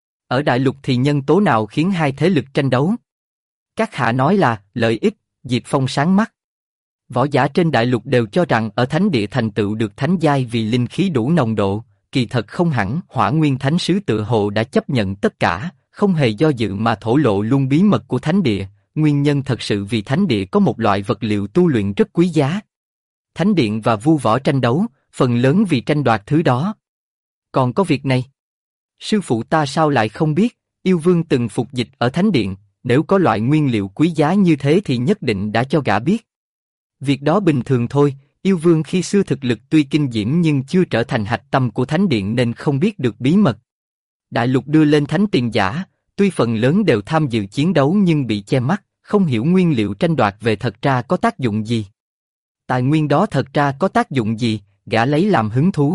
Ở Đại Lục thì nhân tố nào khiến hai thế lực tranh đấu? Các hạ nói là lợi ích. Diệp Phong sáng mắt. Võ giả trên Đại Lục đều cho rằng ở thánh địa thành tựu được thánh giai vì linh khí đủ nồng độ, kỳ thật không hẳn. Hỏa Nguyên Thánh Sứ tự hồ đã chấp nhận tất cả, không hề do dự mà thổ lộ luôn bí mật của thánh địa. Nguyên nhân thật sự vì thánh địa có một loại vật liệu tu luyện rất quý giá. Thánh điện và vu võ tranh đấu, phần lớn vì tranh đoạt thứ đó. Còn có việc này, sư phụ ta sao lại không biết? Yêu vương từng phục dịch ở thánh điện, nếu có loại nguyên liệu quý giá như thế thì nhất định đã cho gã biết. Việc đó bình thường thôi, yêu vương khi xưa thực lực tuy kinh diễm nhưng chưa trở thành hạch tâm của thánh điện nên không biết được bí mật. Đại lục đưa lên thánh tiền giả, tuy phần lớn đều tham dự chiến đấu nhưng bị che mắt, không hiểu nguyên liệu tranh đoạt về thật ra có tác dụng gì. Tài nguyên đó thật ra có tác dụng gì, gã lấy làm hứng thú.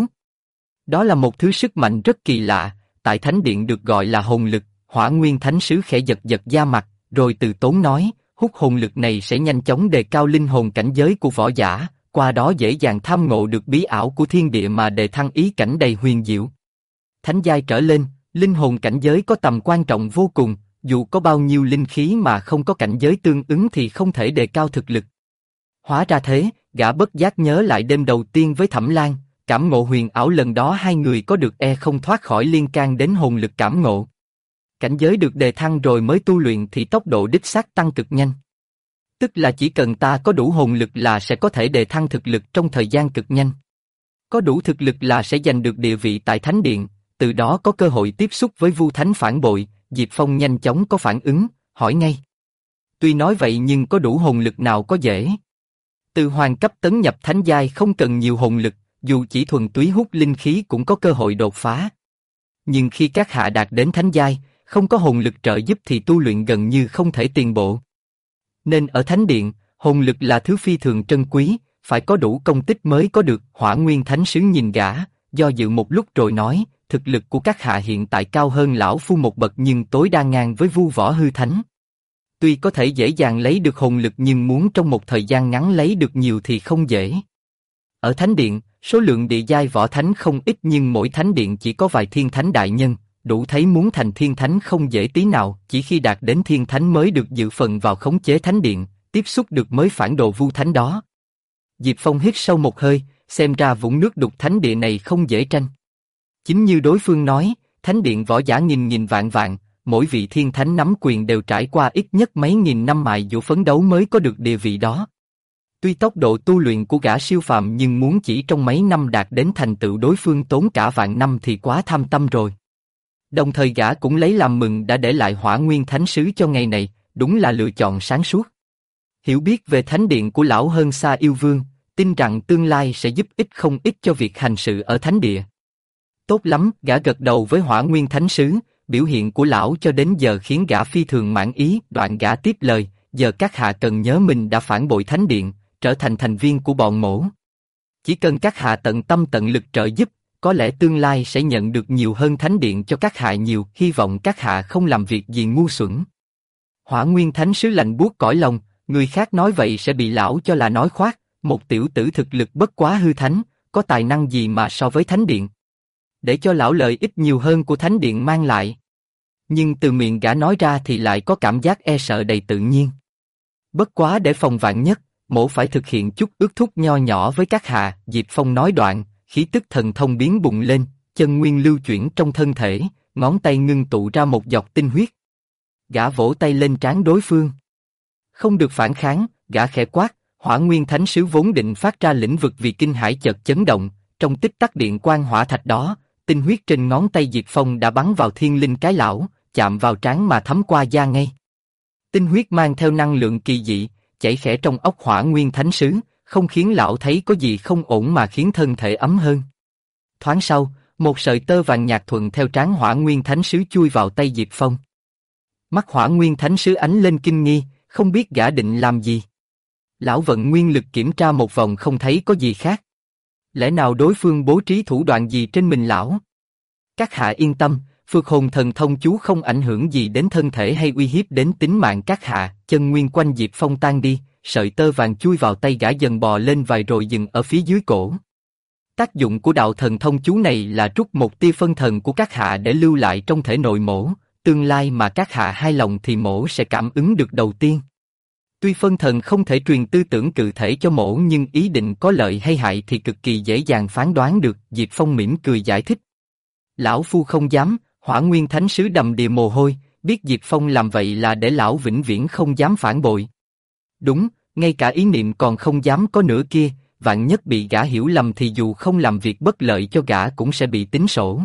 Đó là một thứ sức mạnh rất kỳ lạ, tại thánh điện được gọi là hồn lực. Hỏa Nguyên Thánh Sứ khẽ giật giật da mặt, rồi từ tốn nói, hút hồn lực này sẽ nhanh chóng đề cao linh hồn cảnh giới của võ giả, qua đó dễ dàng tham ngộ được bí ảo của thiên địa mà đề thăng ý cảnh đầy huyền diệu. Thánh giai trở lên, linh hồn cảnh giới có tầm quan trọng vô cùng, dù có bao nhiêu linh khí mà không có cảnh giới tương ứng thì không thể đề cao thực lực. Hóa ra thế, gã bất giác nhớ lại đêm đầu tiên với Thẩm Lan, cảm ngộ huyền ảo lần đó hai người có được không thoát khỏi liên can đến hồn lực cảm ngộ. Cảnh giới được đề thăng rồi mới tu luyện thì tốc độ đích xác tăng cực nhanh. Tức là chỉ cần ta có đủ hồn lực là sẽ có thể đề thăng thực lực trong thời gian cực nhanh. Có đủ thực lực là sẽ giành được địa vị tại Thánh Điện, từ đó có cơ hội tiếp xúc với Vu Thánh phản bội. Diệp Phong nhanh chóng có phản ứng, hỏi ngay. Tuy nói vậy nhưng có đủ hồn lực nào có dễ. Từ hoàng cấp tấn nhập thánh giai không cần nhiều hồn lực, dù chỉ thuần túy hút linh khí cũng có cơ hội đột phá. Nhưng khi các hạ đạt đến thánh giai, không có hồn lực trợ giúp thì tu luyện gần như không thể tiến bộ. Nên ở thánh điện, hồn lực là thứ phi thường trân quý, phải có đủ công tích mới có được. Hỏa Nguyên Thánh Sứ nhìn gã, do dự một lúc rồi nói, thực lực của các hạ hiện tại cao hơn lão phu một bậc nhưng tối đa ngang với Vu Võ Hư Thánh. Tuy có thể dễ dàng lấy được hồn lực nhưng muốn trong một thời gian ngắn lấy được nhiều thì không dễ. Ở thánh điện, số lượng địa giai võ thánh không ít nhưng mỗi thánh điện chỉ có vài thiên thánh đại nhân, đủ thấy muốn thành thiên thánh không dễ tí nào. Chỉ khi đạt đến thiên thánh mới được dự phần vào khống chế thánh điện, tiếp xúc được mới phản đồ Vu Thánh đó. Diệp Phong hít sâu một hơi, xem ra vũng nước đục thánh địa này không dễ tranh. Chính như đối phương nói, thánh điện võ giả nghìn nghìn vạn vạn, mỗi vị thiên thánh nắm quyền đều trải qua ít nhất mấy nghìn năm mài dũa phấn đấu mới có được địa vị đó. Tuy tốc độ tu luyện của gã siêu phàm nhưng muốn chỉ trong mấy năm đạt đến thành tựu đối phương tốn cả vạn năm thì quá tham tâm rồi. Đồng thời gã cũng lấy làm mừng đã để lại Hỏa Nguyên Thánh Sứ cho ngày này, đúng là lựa chọn sáng suốt. Hiểu biết về thánh điện của lão hơn xa yêu vương, tin rằng tương lai sẽ giúp ích không ít cho việc hành sự ở thánh địa. Tốt lắm, gã gật đầu với Hỏa Nguyên Thánh Sứ, biểu hiện của lão cho đến giờ khiến gã phi thường mãn ý. Đoạn gã tiếp lời, giờ các hạ cần nhớ mình đã phản bội thánh điện, trở thành thành viên của bọn mổ. Chỉ cần các hạ tận tâm tận lực trợ giúp, có lẽ tương lai sẽ nhận được nhiều hơn thánh điện cho các hạ nhiều. Hy vọng các hạ không làm việc gì ngu xuẩn. Hỏa Nguyên Thánh Sứ lạnh buốt cõi lòng, người khác nói vậy sẽ bị lão cho là nói khoác. Một tiểu tử thực lực bất quá hư thánh, có tài năng gì mà so với thánh điện. Để cho lão lợi ích nhiều hơn của thánh điện mang lại. Nhưng từ miệng gã nói ra thì lại có cảm giác e sợ đầy tự nhiên. Bất quá để phòng vạn nhất, mổ phải thực hiện chút ước thúc nho nhỏ với các hạ. Diệp Phong nói đoạn, khí tức thần thông biến bùng lên, chân nguyên lưu chuyển trong thân thể, ngón tay ngưng tụ ra một giọt tinh huyết. Gã vỗ tay lên trán đối phương. Không được phản kháng, gã khẽ quát. Hỏa Nguyên Thánh Sứ vốn định phát ra lĩnh vực vì kinh hãi chợt chấn động, trong tích tắc điện quang hỏa thạch đó, tinh huyết trên ngón tay Diệp Phong đã bắn vào thiên linh cái lão, chạm vào trán mà thấm qua da ngay. Tinh huyết mang theo năng lượng kỳ dị, chảy khẽ trong óc Hỏa Nguyên Thánh Sứ, không khiến lão thấy có gì không ổn mà khiến thân thể ấm hơn. Thoáng sau, một sợi tơ vàng nhạt thuận theo trán Hỏa Nguyên Thánh Sứ chui vào tay Diệp Phong. Mắt Hỏa Nguyên Thánh Sứ ánh lên kinh nghi, không biết gã định làm gì. Lão vận nguyên lực kiểm tra một vòng không thấy có gì khác. Lẽ nào đối phương bố trí thủ đoạn gì trên mình lão? Các hạ yên tâm, Phược Hồn Thần Thông chú không ảnh hưởng gì đến thân thể hay uy hiếp đến tính mạng các hạ. Chân nguyên quanh Diệp Phong tan đi, sợi tơ vàng chui vào tay gã dần bò lên vài rồi dừng ở phía dưới cổ. Tác dụng của đạo thần thông chú này là trút một tia phân thần của các hạ để lưu lại trong thể nội mổ. Tương lai mà các hạ hài lòng thì mổ sẽ cảm ứng được đầu tiên. Tuy phân thần không thể truyền tư tưởng cụ thể cho mổ nhưng ý định có lợi hay hại thì cực kỳ dễ dàng phán đoán được. Diệp Phong mỉm cười giải thích. Lão phu không dám. Hỏa Nguyên Thánh Sứ đầm đìa mồ hôi, biết Diệp Phong làm vậy là để lão vĩnh viễn không dám phản bội. Đúng, ngay cả ý niệm còn không dám có nữa kia, vạn nhất bị gã hiểu lầm thì dù không làm việc bất lợi cho gã cũng sẽ bị tính sổ.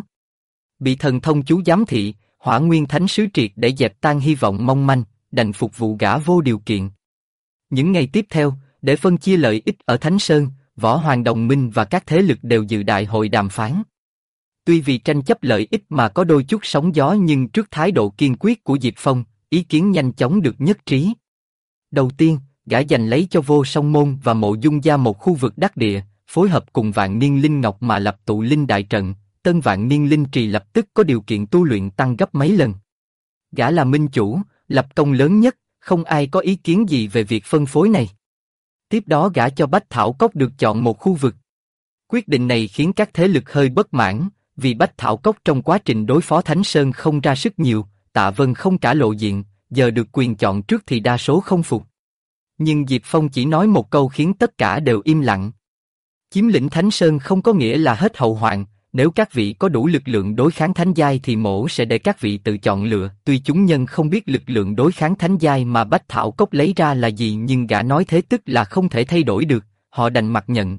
Bị thần thông chú giám thị, Hỏa Nguyên Thánh Sứ triệt để dẹp tan hy vọng mong manh, đành phục vụ gã vô điều kiện. Những ngày tiếp theo, để phân chia lợi ích ở Thánh Sơn, Võ Hoàng Đồng Minh và các thế lực đều dự đại hội đàm phán. Tuy vì tranh chấp lợi ích mà có đôi chút sóng gió nhưng trước thái độ kiên quyết của Diệp Phong, ý kiến nhanh chóng được nhất trí. Đầu tiên, gã giành lấy cho Vô Song Môn và Mộ Dung gia một khu vực đắc địa, phối hợp cùng Vạn Niên Linh Ngọc mà lập tụ linh đại trận, Tân Vạn Niên Linh Trì lập tức có điều kiện tu luyện tăng gấp mấy lần. Gã là minh chủ, lập công lớn nhất, không ai có ý kiến gì về việc phân phối này. Tiếp đó gã cho Bách Thảo Cốc được chọn một khu vực. Quyết định này khiến các thế lực hơi bất mãn, vì Bách Thảo Cốc trong quá trình đối phó Thánh Sơn không ra sức nhiều, Tạ Vân không cả lộ diện, giờ được quyền chọn trước thì đa số không phục. Nhưng Diệp Phong chỉ nói một câu khiến tất cả đều im lặng. Chiếm lĩnh Thánh Sơn không có nghĩa là hết hậu hoạn, nếu các vị có đủ lực lượng đối kháng thánh giai thì mổ sẽ để các vị tự chọn lựa. Tuy chúng nhân không biết lực lượng đối kháng thánh giai mà Bách Thảo Cốc lấy ra là gì nhưng gã nói thế tức là không thể thay đổi được, họ đành mặc nhận.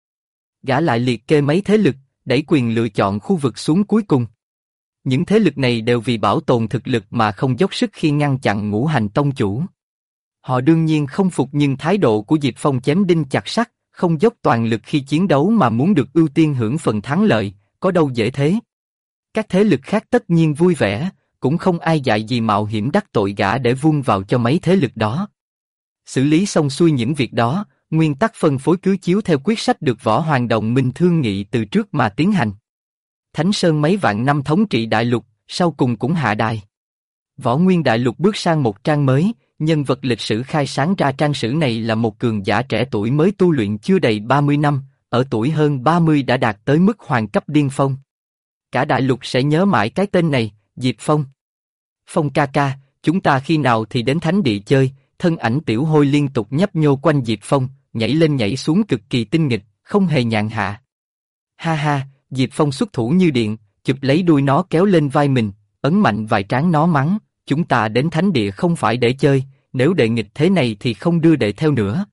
Gã lại liệt kê mấy thế lực, đẩy quyền lựa chọn khu vực xuống cuối cùng. Những thế lực này đều vì bảo tồn thực lực mà không dốc sức khi ngăn chặn Ngũ Hành Tông chủ. Họ đương nhiên không phục nhưng thái độ của Diệp Phong chém đinh chặt sắt, không dốc toàn lực khi chiến đấu mà muốn được ưu tiên hưởng phần thắng lợi, có đâu dễ thế. Các thế lực khác tất nhiên vui vẻ, cũng không ai dại gì mạo hiểm đắc tội gã để vung vào cho mấy thế lực đó. Xử lý xong xuôi những việc đó, nguyên tắc phân phối cứ chiếu theo quyết sách được Võ Hoàng Đồng Minh thương nghị từ trước mà tiến hành. Thánh Sơn mấy vạn năm thống trị đại lục, sau cùng cũng hạ đài. Võ Nguyên đại lục bước sang một trang mới, nhân vật lịch sử khai sáng ra trang sử này là một cường giả trẻ tuổi mới tu luyện chưa đầy 30 năm, ở tuổi hơn 30 đã đạt tới mức hoàng cấp điên phong. Cả đại lục sẽ nhớ mãi cái tên này, Diệp Phong. Phong ca ca, chúng ta khi nào thì đến thánh địa chơi? Thân ảnh Tiểu Hôi liên tục nhấp nhô quanh Diệp Phong, nhảy lên nhảy xuống cực kỳ tinh nghịch, không hề nhàn hạ. Ha ha, Diệp Phong xuất thủ như điện, chụp lấy đuôi nó kéo lên vai mình, ấn mạnh vài trán nó mắng, chúng ta đến thánh địa không phải để chơi, nếu đệ nghịch thế này thì không đưa đệ theo nữa.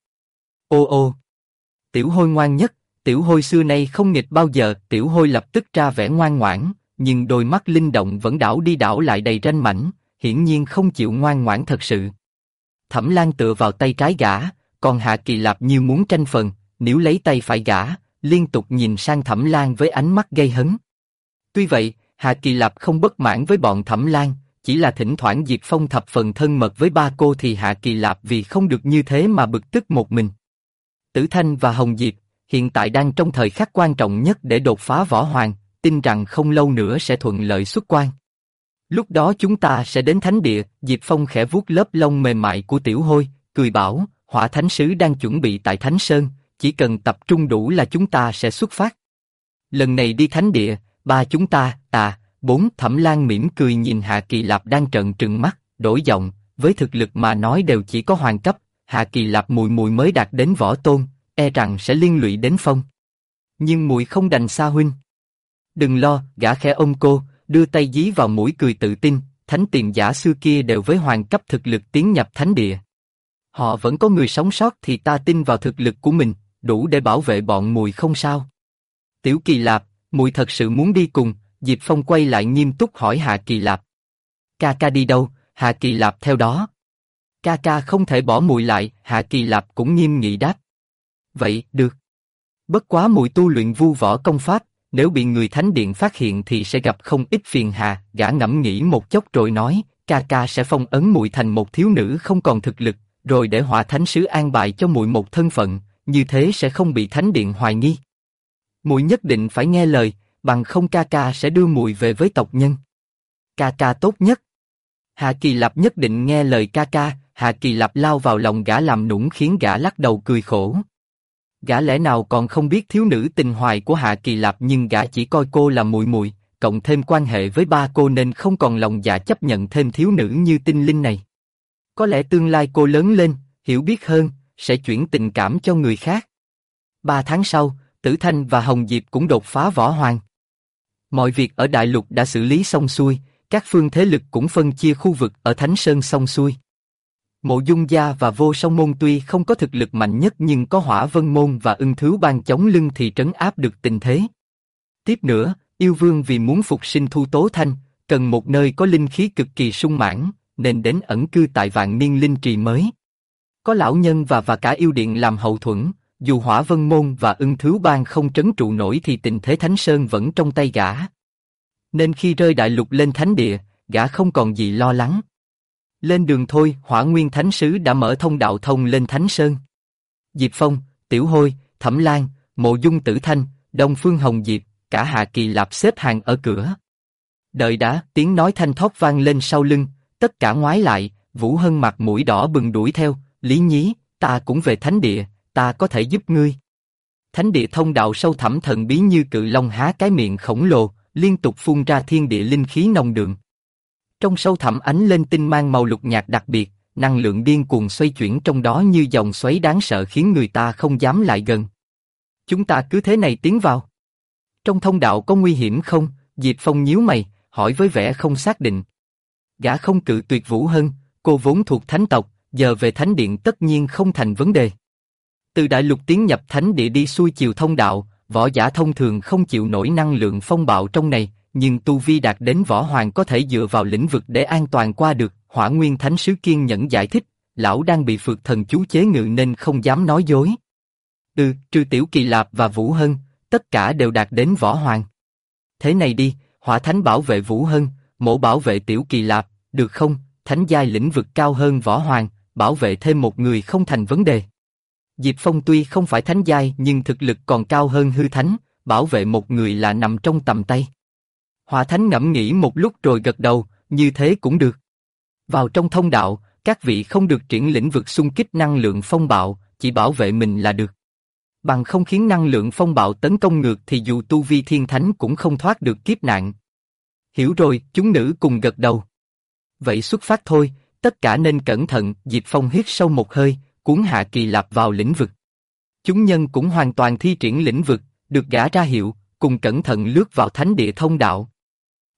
Ô ô! Tiểu Hôi ngoan nhất, Tiểu Hôi xưa nay không nghịch bao giờ, Tiểu Hôi lập tức ra vẻ ngoan ngoãn, nhưng đôi mắt linh động vẫn đảo đi đảo lại đầy ranh mãnh, hiển nhiên không chịu ngoan ngoãn thật sự. Thẩm Lan tựa vào tay trái gã, còn Hạ Kỳ Lạp như muốn tranh phần, níu lấy tay phải gã, liên tục nhìn sang Thẩm Lan với ánh mắt gây hấn. Tuy vậy, Hạ Kỳ Lạp không bất mãn với bọn Thẩm Lan, chỉ là thỉnh thoảng Diệp Phong thập phần thân mật với ba cô thì Hạ Kỳ Lạp vì không được như thế mà bực tức một mình. Tử Thanh và Hồng Diệp hiện tại đang trong thời khắc quan trọng nhất để đột phá võ hoàng, tin rằng không lâu nữa sẽ thuận lợi xuất quan. Lúc đó chúng ta sẽ đến thánh địa. Diệp Phong khẽ vuốt lớp lông mềm mại của Tiểu Hôi, cười bảo, Hỏa Thánh Sứ đang chuẩn bị tại Thánh Sơn, chỉ cần tập trung đủ là chúng ta sẽ xuất phát. Lần này đi thánh địa, ba chúng ta, bốn. Thẩm Lan mỉm cười nhìn Hạ Kỳ Lạp đang trợn trừng mắt, đổi giọng, với thực lực mà nói đều chỉ có hoàng cấp, Hạ Kỳ Lạp mùi mới đạt đến võ tôn, e rằng sẽ liên lụy đến Phong. Nhưng mùi không đành xa huynh. Đừng lo, gã khẽ ôm cô, đưa tay dí vào mũi cười tự tin, thánh tiền giả xưa kia đều với hoàng cấp thực lực tiến nhập thánh địa. Họ vẫn có người sống sót thì ta tin vào thực lực của mình, đủ để bảo vệ bọn mùi không sao. Tiểu Kỳ Lạp, mùi thật sự muốn đi cùng. Diệp Phong quay lại nghiêm túc hỏi Hạ Kỳ Lạp. Ca ca đi đâu? Hạ Kỳ Lạp theo đó. Ca ca không thể bỏ mùi lại, Hạ Kỳ Lạp cũng nghiêm nghị đáp. Vậy, được. Bất quá mùi tu luyện vu võ công pháp, nếu bị người thánh điện phát hiện thì sẽ gặp không ít phiền hà. Gã ngẫm nghĩ một chốc rồi nói, ca ca sẽ phong ấn mùi thành một thiếu nữ không còn thực lực, rồi để Hỏa Thánh Sứ an bài cho mùi một thân phận, như thế sẽ không bị thánh điện hoài nghi. Mùi nhất định phải nghe lời, bằng không ca ca sẽ đưa mùi về với tộc nhân. Ca ca tốt nhất. Hạ Kỳ Lạp nhất định nghe lời ca ca. Hạ Kỳ Lạp lao vào lòng gã làm nũng khiến gã lắc đầu cười khổ. Gã lẽ nào còn không biết thiếu nữ tình hoài của Hạ Kỳ Lạp, nhưng gã chỉ coi cô là mùi, cộng thêm quan hệ với ba cô nên không còn lòng dạ chấp nhận thêm thiếu nữ như tinh linh này. Có lẽ tương lai cô lớn lên, hiểu biết hơn, sẽ chuyển tình cảm cho người khác. 3 tháng sau, Tử Thanh và Hồng Diệp cũng đột phá võ hoàng. Mọi việc ở đại lục đã xử lý xong xuôi, các phương thế lực cũng phân chia khu vực ở Thánh Sơn xong xuôi. Mộ Dung Gia và Vô Song Môn tuy không có thực lực mạnh nhất nhưng có Hỏa Vân Môn và Ưng Thứu Bang chống lưng thì trấn áp được tình thế. Tiếp nữa, Yêu Vương vì muốn phục sinh Thu Tố Thanh, cần một nơi có linh khí cực kỳ sung mãn, nên đến ẩn cư tại Vạn Niên Linh Trì mới. Có lão nhân và cả yêu điện làm hậu thuẫn, dù Hỏa Vân Môn và Ưng Thứu Bang không trấn trụ nổi thì tình thế Thánh Sơn vẫn trong tay gã. Nên khi rơi đại lục lên thánh địa, gã không còn gì lo lắng. Lên đường thôi, Hỏa Nguyên Thánh Sứ đã mở thông đạo thông lên Thánh Sơn. Diệp Phong, Tiểu Hôi, Thẩm Lan, Mộ Dung Tử Thanh, Đông Phương Hồng Diệp, cả Hạ Kỳ Lạp xếp hàng ở cửa. Đợi đã, tiếng nói thanh thoát vang lên sau lưng, tất cả ngoái lại, Vũ Hân mặt mũi đỏ bừng đuổi theo, Lý Nhí, ta cũng về thánh địa, ta có thể giúp ngươi. Thánh địa thông đạo sâu thẳm thần bí như cự long há cái miệng khổng lồ, liên tục phun ra thiên địa linh khí nồng đượm. Trong sâu thẳm ánh lên tinh mang màu lục nhạt đặc biệt, năng lượng điên cuồng xoay chuyển trong đó như dòng xoáy đáng sợ khiến người ta không dám lại gần. Chúng ta cứ thế này tiến vào. Trong thông đạo có nguy hiểm không? Diệp Phong nhíu mày, hỏi với vẻ không xác định. Gã không cự tuyệt Vũ Hân, cô vốn thuộc thánh tộc, giờ về thánh điện tất nhiên không thành vấn đề. Từ đại lục tiến nhập thánh địa đi xuôi chiều thông đạo, võ giả thông thường không chịu nổi năng lượng phong bạo trong này, nhưng tu vi đạt đến võ hoàng có thể dựa vào lĩnh vực để an toàn qua được. Hỏa Nguyên Thánh Sứ kiên nhẫn giải thích, lão đang bị phược thần chú chế ngự nên không dám nói dối. Trừ Tiểu Kỳ Lạp và Vũ Hân, tất cả đều đạt đến võ hoàng. Thế này đi, Hỏa Thánh bảo vệ Vũ Hân, Mộ bảo vệ Tiểu Kỳ Lạp, được không? Thánh giai lĩnh vực cao hơn võ hoàng, bảo vệ thêm một người không thành vấn đề. Diệp Phong tuy không phải thánh giai nhưng thực lực còn cao hơn hư thánh, bảo vệ một người là nằm trong tầm tay. Hỏa Thánh ngẫm nghĩ một lúc rồi gật đầu, như thế cũng được. Vào trong thông đạo, các vị không được triển lĩnh vực xung kích năng lượng phong bạo, chỉ bảo vệ mình là được. Bằng không khiến năng lượng phong bạo tấn công ngược thì dù tu vi thiên thánh cũng không thoát được kiếp nạn. Hiểu rồi, chúng nữ cùng gật đầu. Vậy xuất phát thôi, tất cả nên cẩn thận. Diệp Phong hít sâu một hơi, cuốn Hạ Kỳ Lạp vào lĩnh vực. Chúng nhân cũng hoàn toàn thi triển lĩnh vực, được gã ra hiệu, cùng cẩn thận lướt vào thánh địa thông đạo.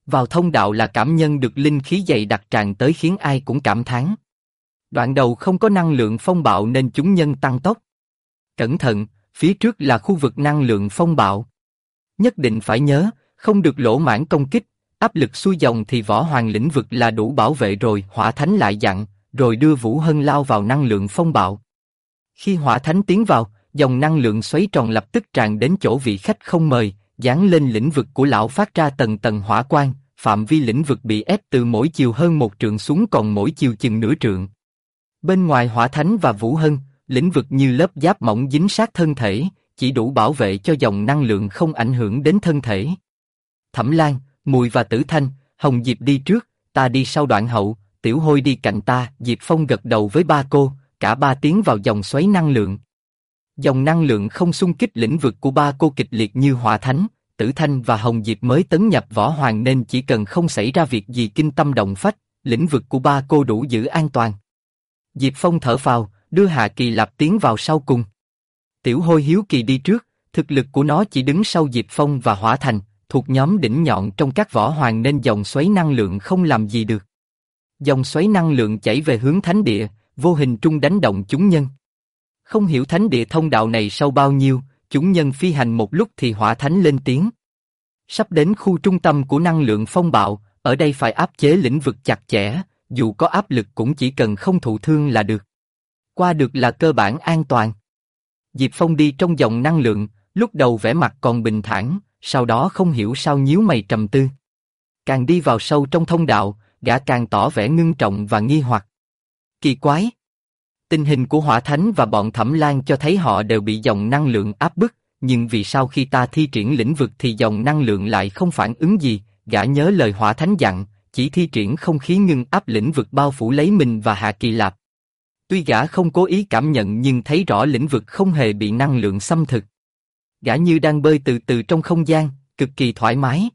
Vào thông đạo là cảm nhận được linh khí dày đặc tràn tới khiến ai cũng cảm thán. Đoạn đầu không có năng lượng phong bạo nên chúng nhân tăng tốc. Cẩn thận, phía trước là khu vực năng lượng phong bạo. Nhất định phải nhớ, không được lỗ mãng công kích, áp lực xuôi dòng thì võ hoàng lĩnh vực là đủ bảo vệ rồi. Hỏa Thánh lại dặn, rồi đưa Vũ Hân lao vào năng lượng phong bạo. Khi Hỏa Thánh tiến vào, dòng năng lượng xoáy tròn lập tức tràn đến chỗ vị khách không mời, dán lên lĩnh vực của lão phát ra tầng tầng hỏa quang, phạm vi lĩnh vực bị ép từ mỗi chiều hơn 1 trượng xuống còn mỗi chiều chừng nửa trượng. Bên ngoài Hỏa Thánh và Vũ Hân, lĩnh vực như lớp giáp mỏng dính sát thân thể, chỉ đủ bảo vệ cho dòng năng lượng không ảnh hưởng đến thân thể. Thẩm Lan, Mùi và Tử Thanh, Hồng Diệp đi trước, ta đi sau đoạn hậu, Tiểu Hôi đi cạnh ta. Diệp Phong gật đầu với ba cô, cả ba tiến vào dòng xoáy năng lượng. Dòng năng lượng không xung kích lĩnh vực của ba cô kịch liệt như Hỏa Thánh, Tử Thanh và Hồng Diệp mới tấn nhập võ hoàng nên chỉ cần không xảy ra việc gì kinh tâm động phách, lĩnh vực của ba cô đủ giữ an toàn. Diệp Phong thở phào, đưa Hạ Kỳ Lạp tiến vào sau cùng. Tiểu Hôi hiếu kỳ đi trước, thực lực của nó chỉ đứng sau Diệp Phong và Hỏa Thành, thuộc nhóm đỉnh nhọn trong các võ hoàng nên dòng xoáy năng lượng không làm gì được. Dòng xoáy năng lượng chảy về hướng thánh địa, vô hình trung đánh động chúng nhân. Không hiểu thánh địa thông đạo này sâu bao nhiêu, chúng nhân phi hành một lúc thì Hỏa Thánh lên tiếng. Sắp đến khu trung tâm của năng lượng phong bạo, ở đây phải áp chế lĩnh vực chặt chẽ, dù có áp lực cũng chỉ cần không thụ thương là được. Qua được là cơ bản an toàn. Diệp Phong đi trong dòng năng lượng, lúc đầu vẻ mặt còn bình thản, sau đó không hiểu sao nhíu mày trầm tư. Càng đi vào sâu trong thông đạo, gã càng tỏ vẻ ngưng trọng và nghi hoặc. Kỳ quái! Tình hình của Hỏa Thánh và bọn Thẩm Lan cho thấy họ đều bị dòng năng lượng áp bức, nhưng vì sao khi ta thi triển lĩnh vực thì dòng năng lượng lại không phản ứng gì? Gã nhớ lời Hỏa Thánh dặn, chỉ thi triển không khí ngưng áp lĩnh vực bao phủ lấy mình và Hạ Kỳ Lạp. Tuy gã không cố ý cảm nhận nhưng thấy rõ lĩnh vực không hề bị năng lượng xâm thực. Gã như đang bơi từ từ trong không gian, cực kỳ thoải mái.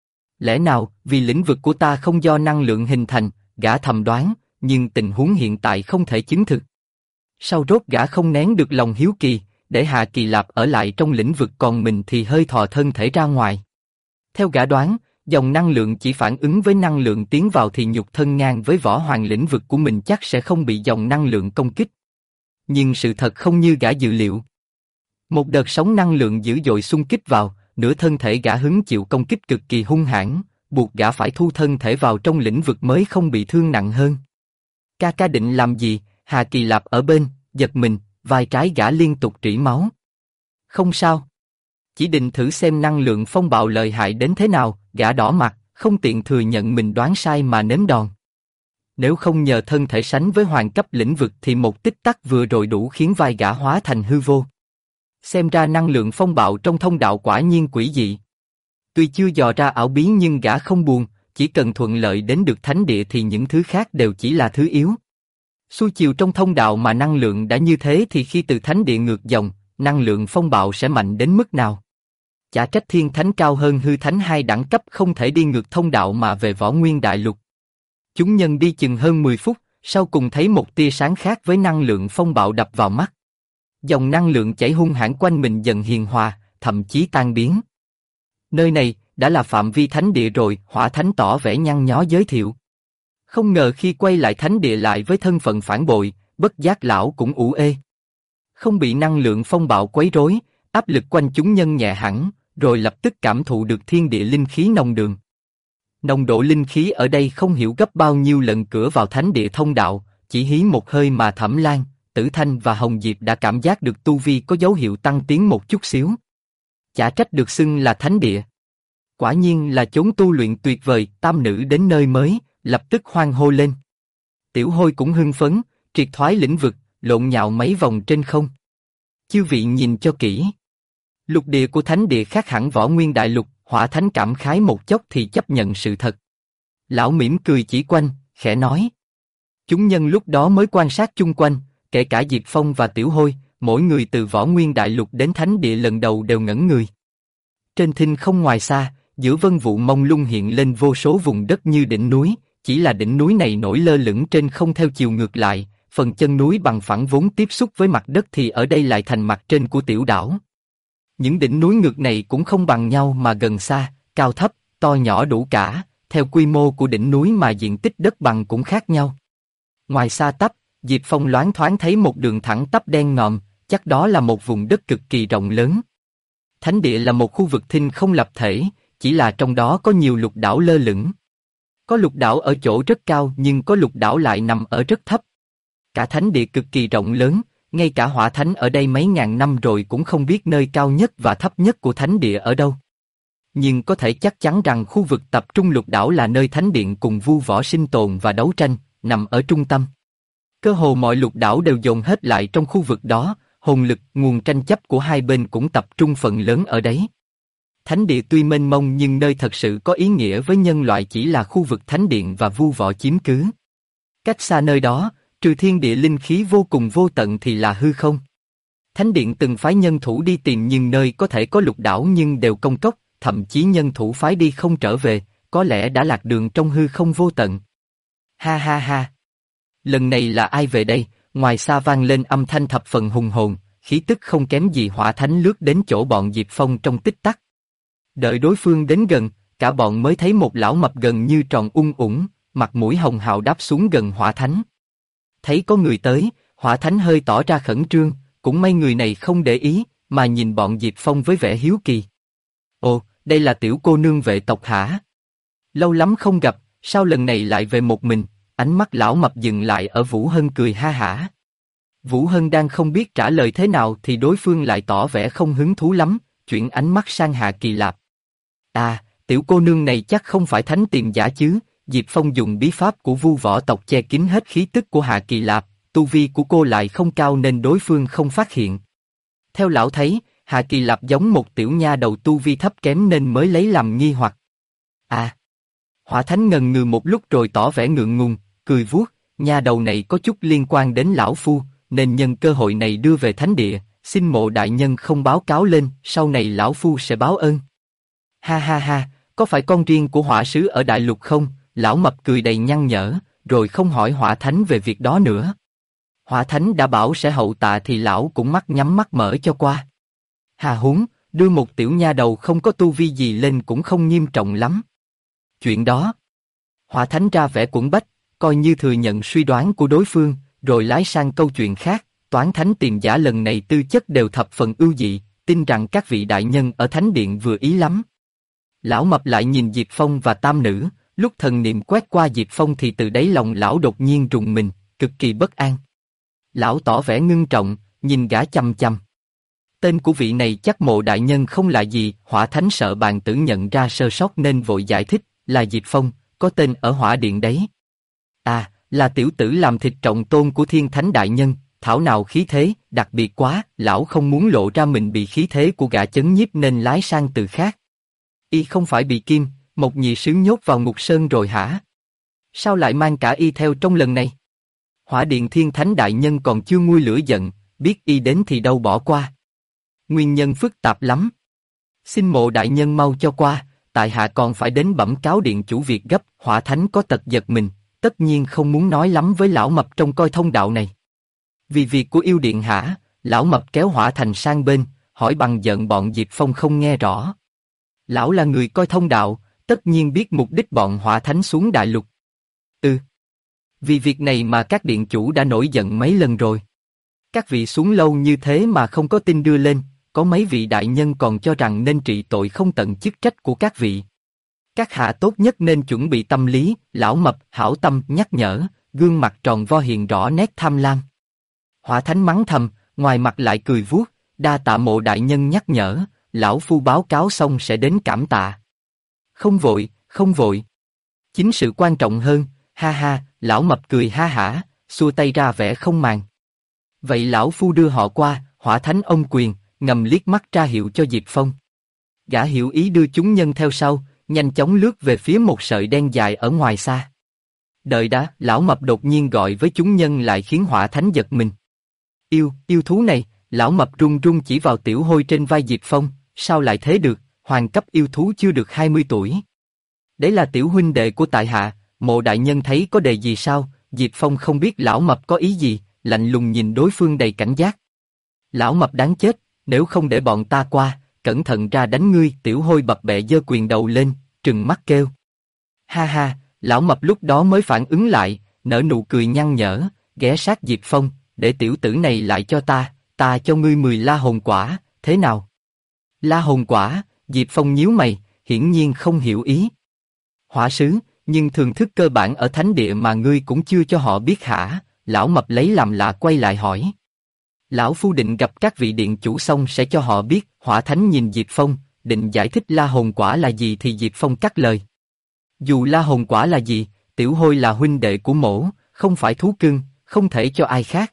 Lẽ nào vì lĩnh vực của ta không do năng lượng hình thành? Gã thầm đoán, nhưng tình huống hiện tại không thể chứng thực. Sau rốt gã không nén được lòng hiếu kỳ, để Hạ Kỳ Lạp ở lại trong lĩnh vực còn mình thì hơi thò thân thể ra ngoài. Theo gã đoán, dòng năng lượng chỉ phản ứng với năng lượng tiến vào thì nhục thân ngang với võ hoàng lĩnh vực của mình chắc sẽ không bị dòng năng lượng công kích. Nhưng sự thật không như gã dự liệu. Một đợt sóng năng lượng dữ dội xung kích vào, nửa thân thể gã hứng chịu công kích cực kỳ hung hãn, buộc gã phải thu thân thể vào trong lĩnh vực mới không bị thương nặng hơn. Ca ca định làm gì? Hà Kỳ Lạp ở bên, giật mình, vai trái gã liên tục rỉ máu. Không sao. Chỉ định thử xem năng lượng phong bạo lợi hại đến thế nào. Gã đỏ mặt, không tiện thừa nhận mình đoán sai mà nếm đòn. Nếu không nhờ thân thể sánh với hoàng cấp lĩnh vực thì một tích tắc vừa rồi đủ khiến vai gã hóa thành hư vô. Xem ra năng lượng phong bạo trong thông đạo quả nhiên quỷ dị. Tuy chưa dò ra ảo bí nhưng gã không buồn, chỉ cần thuận lợi đến được thánh địa thì những thứ khác đều chỉ là thứ yếu. Xuôi chiều trong thông đạo mà năng lượng đã như thế thì khi từ thánh địa ngược dòng, năng lượng phong bạo sẽ mạnh đến mức nào? Chả trách thiên thánh cao hơn hư thánh 2 đẳng cấp không thể đi ngược thông đạo mà về võ nguyên đại lục. Chúng nhân đi chừng hơn 10 phút, sau cùng thấy một tia sáng khác với năng lượng phong bạo đập vào mắt. Dòng năng lượng chảy hung hãn quanh mình dần hiền hòa, thậm chí tan biến. Nơi này đã là phạm vi thánh địa rồi, Hỏa Thánh tỏ vẻ nhăn nhó giới thiệu. Không ngờ khi quay lại thánh địa lại với thân phận phản bội, bất giác lão cũng ủ ê. Không bị năng lượng phong bạo quấy rối, áp lực quanh chúng nhân nhẹ hẳn, rồi lập tức cảm thụ được thiên địa linh khí nồng đượm. Nồng độ linh khí ở đây không hiểu gấp bao nhiêu lần cửa vào thánh địa thông đạo, chỉ hí một hơi mà Thẩm Lan, Tử Thanh và Hồng Diệp đã cảm giác được tu vi có dấu hiệu tăng tiến một chút xíu. Chả trách được xưng là thánh địa. Quả nhiên là chốn tu luyện tuyệt vời. Tam nữ đến nơi mới, lập tức hoan hô lên. Tiểu Hôi cũng hưng phấn, triệt thoái lĩnh vực, lộn nhạo mấy vòng trên không. Chư vị nhìn cho kỹ. Lục địa của thánh địa khác hẳn võ nguyên đại lục. Hỏa Thánh cảm khái một chốc thì chấp nhận sự thật. Lão mỉm cười chỉ quanh, khẽ nói. Chúng nhân lúc đó mới quan sát chung quanh, kể cả Diệp Phong và Tiểu Hôi, mỗi người từ võ nguyên đại lục đến thánh địa lần đầu đều ngẩn người. Trên thinh không ngoài xa, giữa vân vụ mông lung hiện lên vô số vùng đất như đỉnh núi, chỉ là đỉnh núi này nổi lơ lửng trên không theo chiều ngược lại, phần chân núi bằng phẳng vốn tiếp xúc với mặt đất thì ở đây lại thành mặt trên của tiểu đảo. Những đỉnh núi ngược này cũng không bằng nhau mà gần xa, cao thấp, to nhỏ đủ cả, theo quy mô của đỉnh núi mà diện tích đất bằng cũng khác nhau. Ngoài xa tắp, Diệp Phong loáng thoáng thấy một đường thẳng tắp đen ngòm, chắc đó là một vùng đất cực kỳ rộng lớn. Thánh địa là một khu vực thinh không lập thể, chỉ là trong đó có nhiều lục đảo lơ lửng. Có lục đảo ở chỗ rất cao nhưng có lục đảo lại nằm ở rất thấp. Cả thánh địa cực kỳ rộng lớn, ngay cả hỏa thánh ở đây mấy ngàn năm rồi cũng không biết nơi cao nhất và thấp nhất của thánh địa ở đâu. Nhưng có thể chắc chắn rằng khu vực tập trung lục đảo là nơi thánh điện cùng vu võ sinh tồn và đấu tranh, nằm ở trung tâm. Cơ hồ mọi lục đảo đều dồn hết lại trong khu vực đó, hồn lực, nguồn tranh chấp của hai bên cũng tập trung phần lớn ở đấy. Thánh địa tuy mênh mông nhưng nơi thật sự có ý nghĩa với nhân loại chỉ là khu vực thánh điện và vu võ chiếm cứ. Cách xa nơi đó, trừ thiên địa linh khí vô cùng vô tận thì là hư không. Thánh điện từng phái nhân thủ đi tìm nhưng nơi có thể có lục đảo nhưng đều công cốc, thậm chí nhân thủ phái đi không trở về, có lẽ đã lạc đường trong hư không vô tận. Ha ha ha! Lần này là ai về đây? Ngoài xa vang lên âm thanh thập phần hùng hồn, khí tức không kém gì hỏa thánh lướt đến chỗ bọn Diệp Phong trong tích tắc. Đợi đối phương đến gần, cả bọn mới thấy một lão mập gần như tròn ủng, mặt mũi hồng hào đáp xuống gần hỏa thánh. Thấy có người tới, hỏa thánh hơi tỏ ra khẩn trương, cũng may người này không để ý, mà nhìn bọn Diệp Phong với vẻ hiếu kỳ. Ồ, đây là tiểu cô nương vệ tộc hả? Lâu lắm không gặp, sao lần này lại về một mình? Ánh mắt lão mập dừng lại ở Vũ Hân cười ha hả. Vũ Hân đang không biết trả lời thế nào thì đối phương lại tỏ vẻ không hứng thú lắm, chuyển ánh mắt sang Hạ Kỳ Lạp. À, tiểu cô nương này chắc không phải thánh tiền giả chứ? Diệp Phong dùng bí pháp của vu võ tộc che kín hết khí tức của Hạ Kỳ Lạp, tu vi của cô lại không cao nên đối phương không phát hiện. Theo lão thấy, Hạ Kỳ Lạp giống một tiểu nha đầu tu vi thấp kém nên mới lấy làm nghi hoặc. À, hỏa thánh ngần ngừ một lúc rồi tỏ vẻ ngượng ngùng, cười vuốt, nha đầu này có chút liên quan đến lão phu, nên nhân cơ hội này đưa về thánh địa, xin mộ đại nhân không báo cáo lên, sau này lão phu sẽ báo ơn. Ha ha ha, có phải con riêng của hỏa sứ ở đại lục không? Lão mập cười đầy nhăn nhở, rồi không hỏi hỏa thánh về việc đó nữa. Hỏa thánh đã bảo sẽ hậu tạ thì lão cũng mắt nhắm mắt mở cho qua. Hà huống, đưa một tiểu nha đầu không có tu vi gì lên cũng không nghiêm trọng lắm. Chuyện đó. Hỏa thánh ra vẻ quẫn bách, coi như thừa nhận suy đoán của đối phương, rồi lái sang câu chuyện khác. Toán thánh tiền giả lần này tư chất đều thập phần ưu dị, tin rằng các vị đại nhân ở thánh điện vừa ý lắm. Lão mập lại nhìn Diệp Phong và tam nữ, lúc thần niệm quét qua Diệp Phong thì từ đáy lòng lão đột nhiên rùng mình, cực kỳ bất an. Lão tỏ vẻ ngưng trọng, nhìn gã chằm chằm. Tên của vị này chắc mộ đại nhân không là gì, hỏa thánh sợ bàn tử nhận ra sơ sót nên vội giải thích, là Diệp Phong, có tên ở hỏa điện đấy. À, là tiểu tử làm thịt trọng tôn của thiên thánh đại nhân, thảo nào khí thế, đặc biệt quá, lão không muốn lộ ra mình bị khí thế của gã chấn nhiếp nên lái sang từ khác. Y không phải bị Kim, Mộc nhị sứ nhốt vào ngục sơn rồi hả? Sao lại mang cả y theo trong lần này? Hỏa điện thiên thánh đại nhân còn chưa nguôi lửa giận, biết y đến thì đâu bỏ qua. Nguyên nhân phức tạp lắm. Xin mộ đại nhân mau cho qua, tại hạ còn phải đến bẩm cáo điện chủ việc gấp. Hỏa thánh có tật giật mình, tất nhiên không muốn nói lắm với lão mập trong coi thông đạo này. Vì việc của yêu điện hả? Lão mập kéo Hỏa Thành sang bên, hỏi bằng giận bọn Diệp Phong không nghe rõ. Lão là người coi thông đạo, tất nhiên biết mục đích bọn Hỏa Thánh xuống đại lục. Vì việc này mà các điện chủ đã nổi giận mấy lần rồi. Các vị xuống lâu như thế mà không có tin đưa lên, có mấy vị đại nhân còn cho rằng nên trị tội không tận chức trách của các vị. Các hạ tốt nhất nên chuẩn bị tâm lý. Lão mập hảo tâm nhắc nhở, gương mặt tròn vo hiện rõ nét tham lam. Hỏa Thánh mắng thầm, ngoài mặt lại cười vuốt, đa tạ mộ đại nhân nhắc nhở, lão phu báo cáo xong sẽ đến cảm tạ. Không vội, không vội. Chính sự quan trọng hơn, ha ha. Lão mập cười ha hả, xua tay ra vẻ không màng. Vậy lão phu đưa họ qua. Hỏa Thánh ôm quyền, ngầm liếc mắt ra hiệu cho Diệp Phong. Gã hiểu ý đưa chúng nhân theo sau, nhanh chóng lướt về phía một sợi đen dài ở ngoài xa. Đợi đã, lão mập đột nhiên gọi với chúng nhân lại khiến Hỏa Thánh giật mình. Yêu thú này. Lão mập run run chỉ vào tiểu hôi trên vai Diệp Phong, sao lại thế được, hoàng cấp yêu thú chưa được 20 tuổi. Đấy là tiểu huynh đệ của tại hạ, mộ đại nhân thấy có đề gì sao? Diệp Phong không biết lão mập có ý gì, lạnh lùng nhìn đối phương đầy cảnh giác. Lão mập đáng chết, nếu không để bọn ta qua, cẩn thận ra đánh ngươi. Tiểu hôi bập bẹ giơ quyền đầu lên, trừng mắt kêu. Ha ha, lão mập lúc đó mới phản ứng lại, nở nụ cười nhăn nhở, ghé sát Diệp Phong, để tiểu tử này lại cho ta cho ngươi 10 la hồn quả, thế nào? La hồn quả, Diệp Phong nhíu mày, hiển nhiên không hiểu ý. Hỏa sứ, nhưng thường thức cơ bản ở thánh địa mà ngươi cũng chưa cho họ biết hả? Lão mập lấy làm lạ quay lại hỏi. Lão phu định gặp các vị điện chủ xong sẽ cho họ biết. Hỏa thánh nhìn Diệp Phong, định giải thích la hồn quả là gì thì Diệp Phong cắt lời. Dù la hồn quả là gì, tiểu hôi là huynh đệ của mỗ, không phải thú cưng, không thể cho ai khác.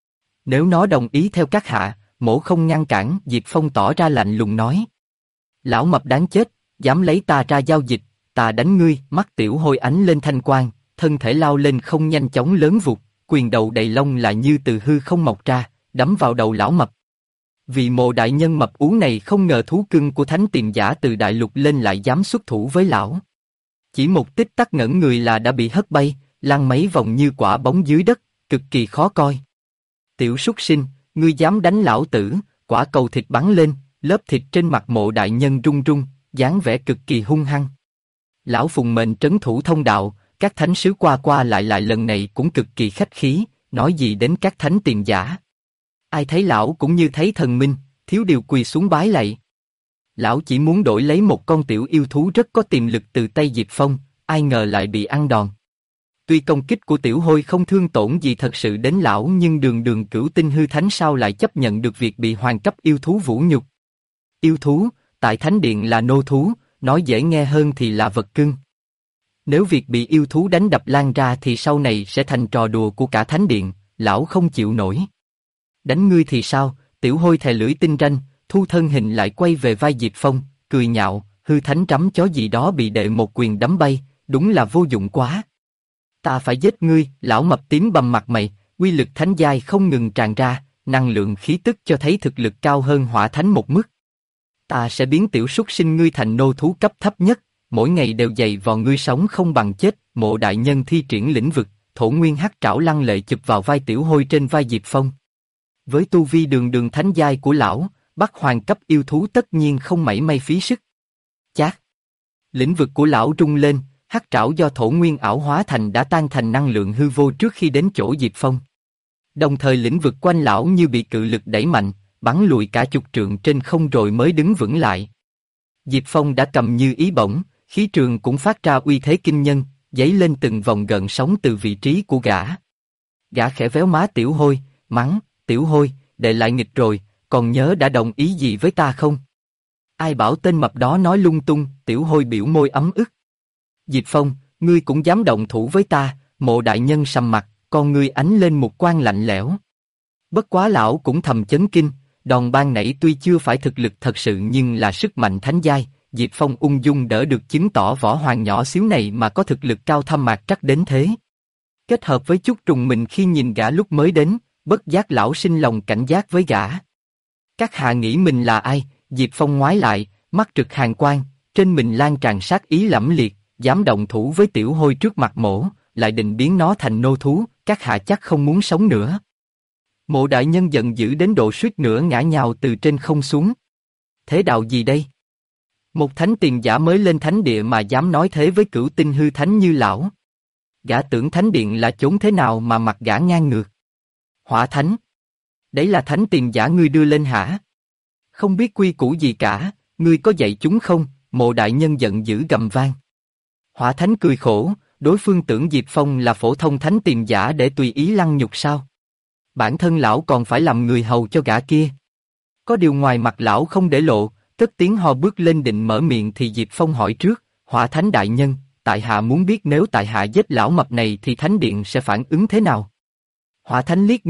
Nếu nó đồng ý theo các hạ, mỗ không ngăn cản. Diệp Phong tỏ ra lạnh lùng nói. Lão mập đáng chết, dám lấy ta ra giao dịch, ta đánh ngươi. Mắt tiểu hôi ánh lên thanh quang, thân thể lao lên không nhanh chóng lớn vụt, quyền đầu đầy lông lại như từ hư không mọc ra, đấm vào đầu lão mập. Vị mộ đại nhân mập ú này không ngờ thú cưng của thánh tiền giả từ đại lục lên lại dám xuất thủ với lão. Chỉ một tích tắc ngẩn người là đã bị hất bay, lăn mấy vòng như quả bóng dưới đất, cực kỳ khó coi. Tiểu súc sinh, ngươi dám đánh lão tử? Quả cầu thịt bắn lên, lớp thịt trên mặt mộ đại nhân rung rung, dáng vẻ cực kỳ hung hăng. Lão phùng mệnh trấn thủ thông đạo, các thánh sứ qua qua lại lần này cũng cực kỳ khách khí, nói gì đến các thánh tiền giả. Ai thấy lão cũng như thấy thần minh, thiếu điều quỳ xuống bái lạy. Lão chỉ muốn đổi lấy một con tiểu yêu thú rất có tiềm lực từ tay Diệp Phong, ai ngờ lại bị ăn đòn. Tuy công kích của tiểu hôi không thương tổn gì thật sự đến lão, nhưng đường cửu tinh hư thánh sao lại chấp nhận được việc bị hoàng cấp yêu thú vũ nhục. Yêu thú, tại thánh điện là nô thú, nói dễ nghe hơn thì là vật cưng. Nếu việc bị yêu thú đánh đập lan ra thì sau này sẽ thành trò đùa của cả thánh điện, lão không chịu nổi. Đánh ngươi thì sao? Tiểu hôi thè lưỡi tinh ranh, thu thân hình lại quay về vai Diệp Phong, cười nhạo, hư thánh trắm chó gì đó bị đệ một quyền đấm bay, đúng là vô dụng quá. Ta phải giết ngươi. Lão mập tím bầm mặt mày, uy lực thánh giai không ngừng tràn ra, năng lượng khí tức cho thấy thực lực cao hơn hỏa thánh một mức. Ta sẽ biến tiểu súc sinh ngươi thành nô thú cấp thấp nhất, mỗi ngày đều giày vò ngươi sống không bằng chết. Mộ đại nhân thi triển lĩnh vực, thổ nguyên hắc trảo lăng lệ chụp vào vai tiểu hôi trên vai Diệp Phong. Với tu vi đường thánh giai của lão, bắt hoàng cấp yêu thú tất nhiên không mảy may phí sức. Chát! Lĩnh vực của lão rung lên, hắc trảo do thổ nguyên ảo hóa thành đã tan thành năng lượng hư vô trước khi đến chỗ Diệp Phong. Đồng thời lĩnh vực quanh lão như bị cự lực đẩy mạnh, bắn lùi cả chục trượng trên không rồi mới đứng vững lại. Diệp Phong đã cầm như ý bổng, khí trường cũng phát ra uy thế kinh nhân, dấy lên từng vòng gợn sóng từ vị trí của gã. Gã khẽ véo má tiểu hôi, mắng, tiểu hôi, đệ lại nghịch rồi, còn nhớ đã đồng ý gì với ta không? Ai bảo tên mập đó nói lung tung? Tiểu hôi biểu môi ấm ức. Diệp Phong, ngươi cũng dám động thủ với ta? Mộ đại nhân sầm mặt, con ngươi ánh lên một quang lạnh lẽo. Bất quá lão cũng thầm chấn kinh, đòn ban nãy tuy chưa phải thực lực thật sự nhưng là sức mạnh thánh giai. Diệp Phong ung dung đỡ được, chứng tỏ võ hoàng nhỏ xíu này mà có thực lực cao thâm mạc trắc đến thế. Kết hợp với chút trùng mình khi nhìn gã lúc mới đến, bất giác lão sinh lòng cảnh giác với gã. Các hạ nghĩ mình là ai? Diệp Phong ngoái lại, mắt rực hàn quang, trên mình lan tràn sát ý lẫm liệt, dám động thủ với tiểu hôi trước mặt mỗ, lại định biến nó thành nô thú, các hạ chắc không muốn sống nữa. Mộ đại nhân giận dữ đến độ suýt nữa ngã nhào từ trên không xuống. Thế đạo gì đây? Một thánh tiền giả mới lên thánh địa mà dám nói thế với cửu tinh hư thánh như lão. Gã tưởng thánh điện là chốn thế nào mà mặt gã ngang ngược. Hỏa thánh. Đấy là thánh tiền giả ngươi đưa lên hả? Không biết quy củ gì cả, ngươi có dạy chúng không? Mộ đại nhân giận dữ gầm vang. Hỏa thánh cười khổ, đối phương tưởng Diệp Phong là phổ thông thánh tiền giả để tùy ý lăng nhục sao? Bản thân lão còn phải làm người hầu cho gã kia. Có điều ngoài mặt lão không để lộ, cất tiếng ho bước lên định mở miệng thì Diệp Phong hỏi trước, Hỏa thánh đại nhân, tại hạ muốn biết nếu tại hạ giết lão mập này thì thánh điện sẽ phản ứng thế nào? Hỏa thánh liếc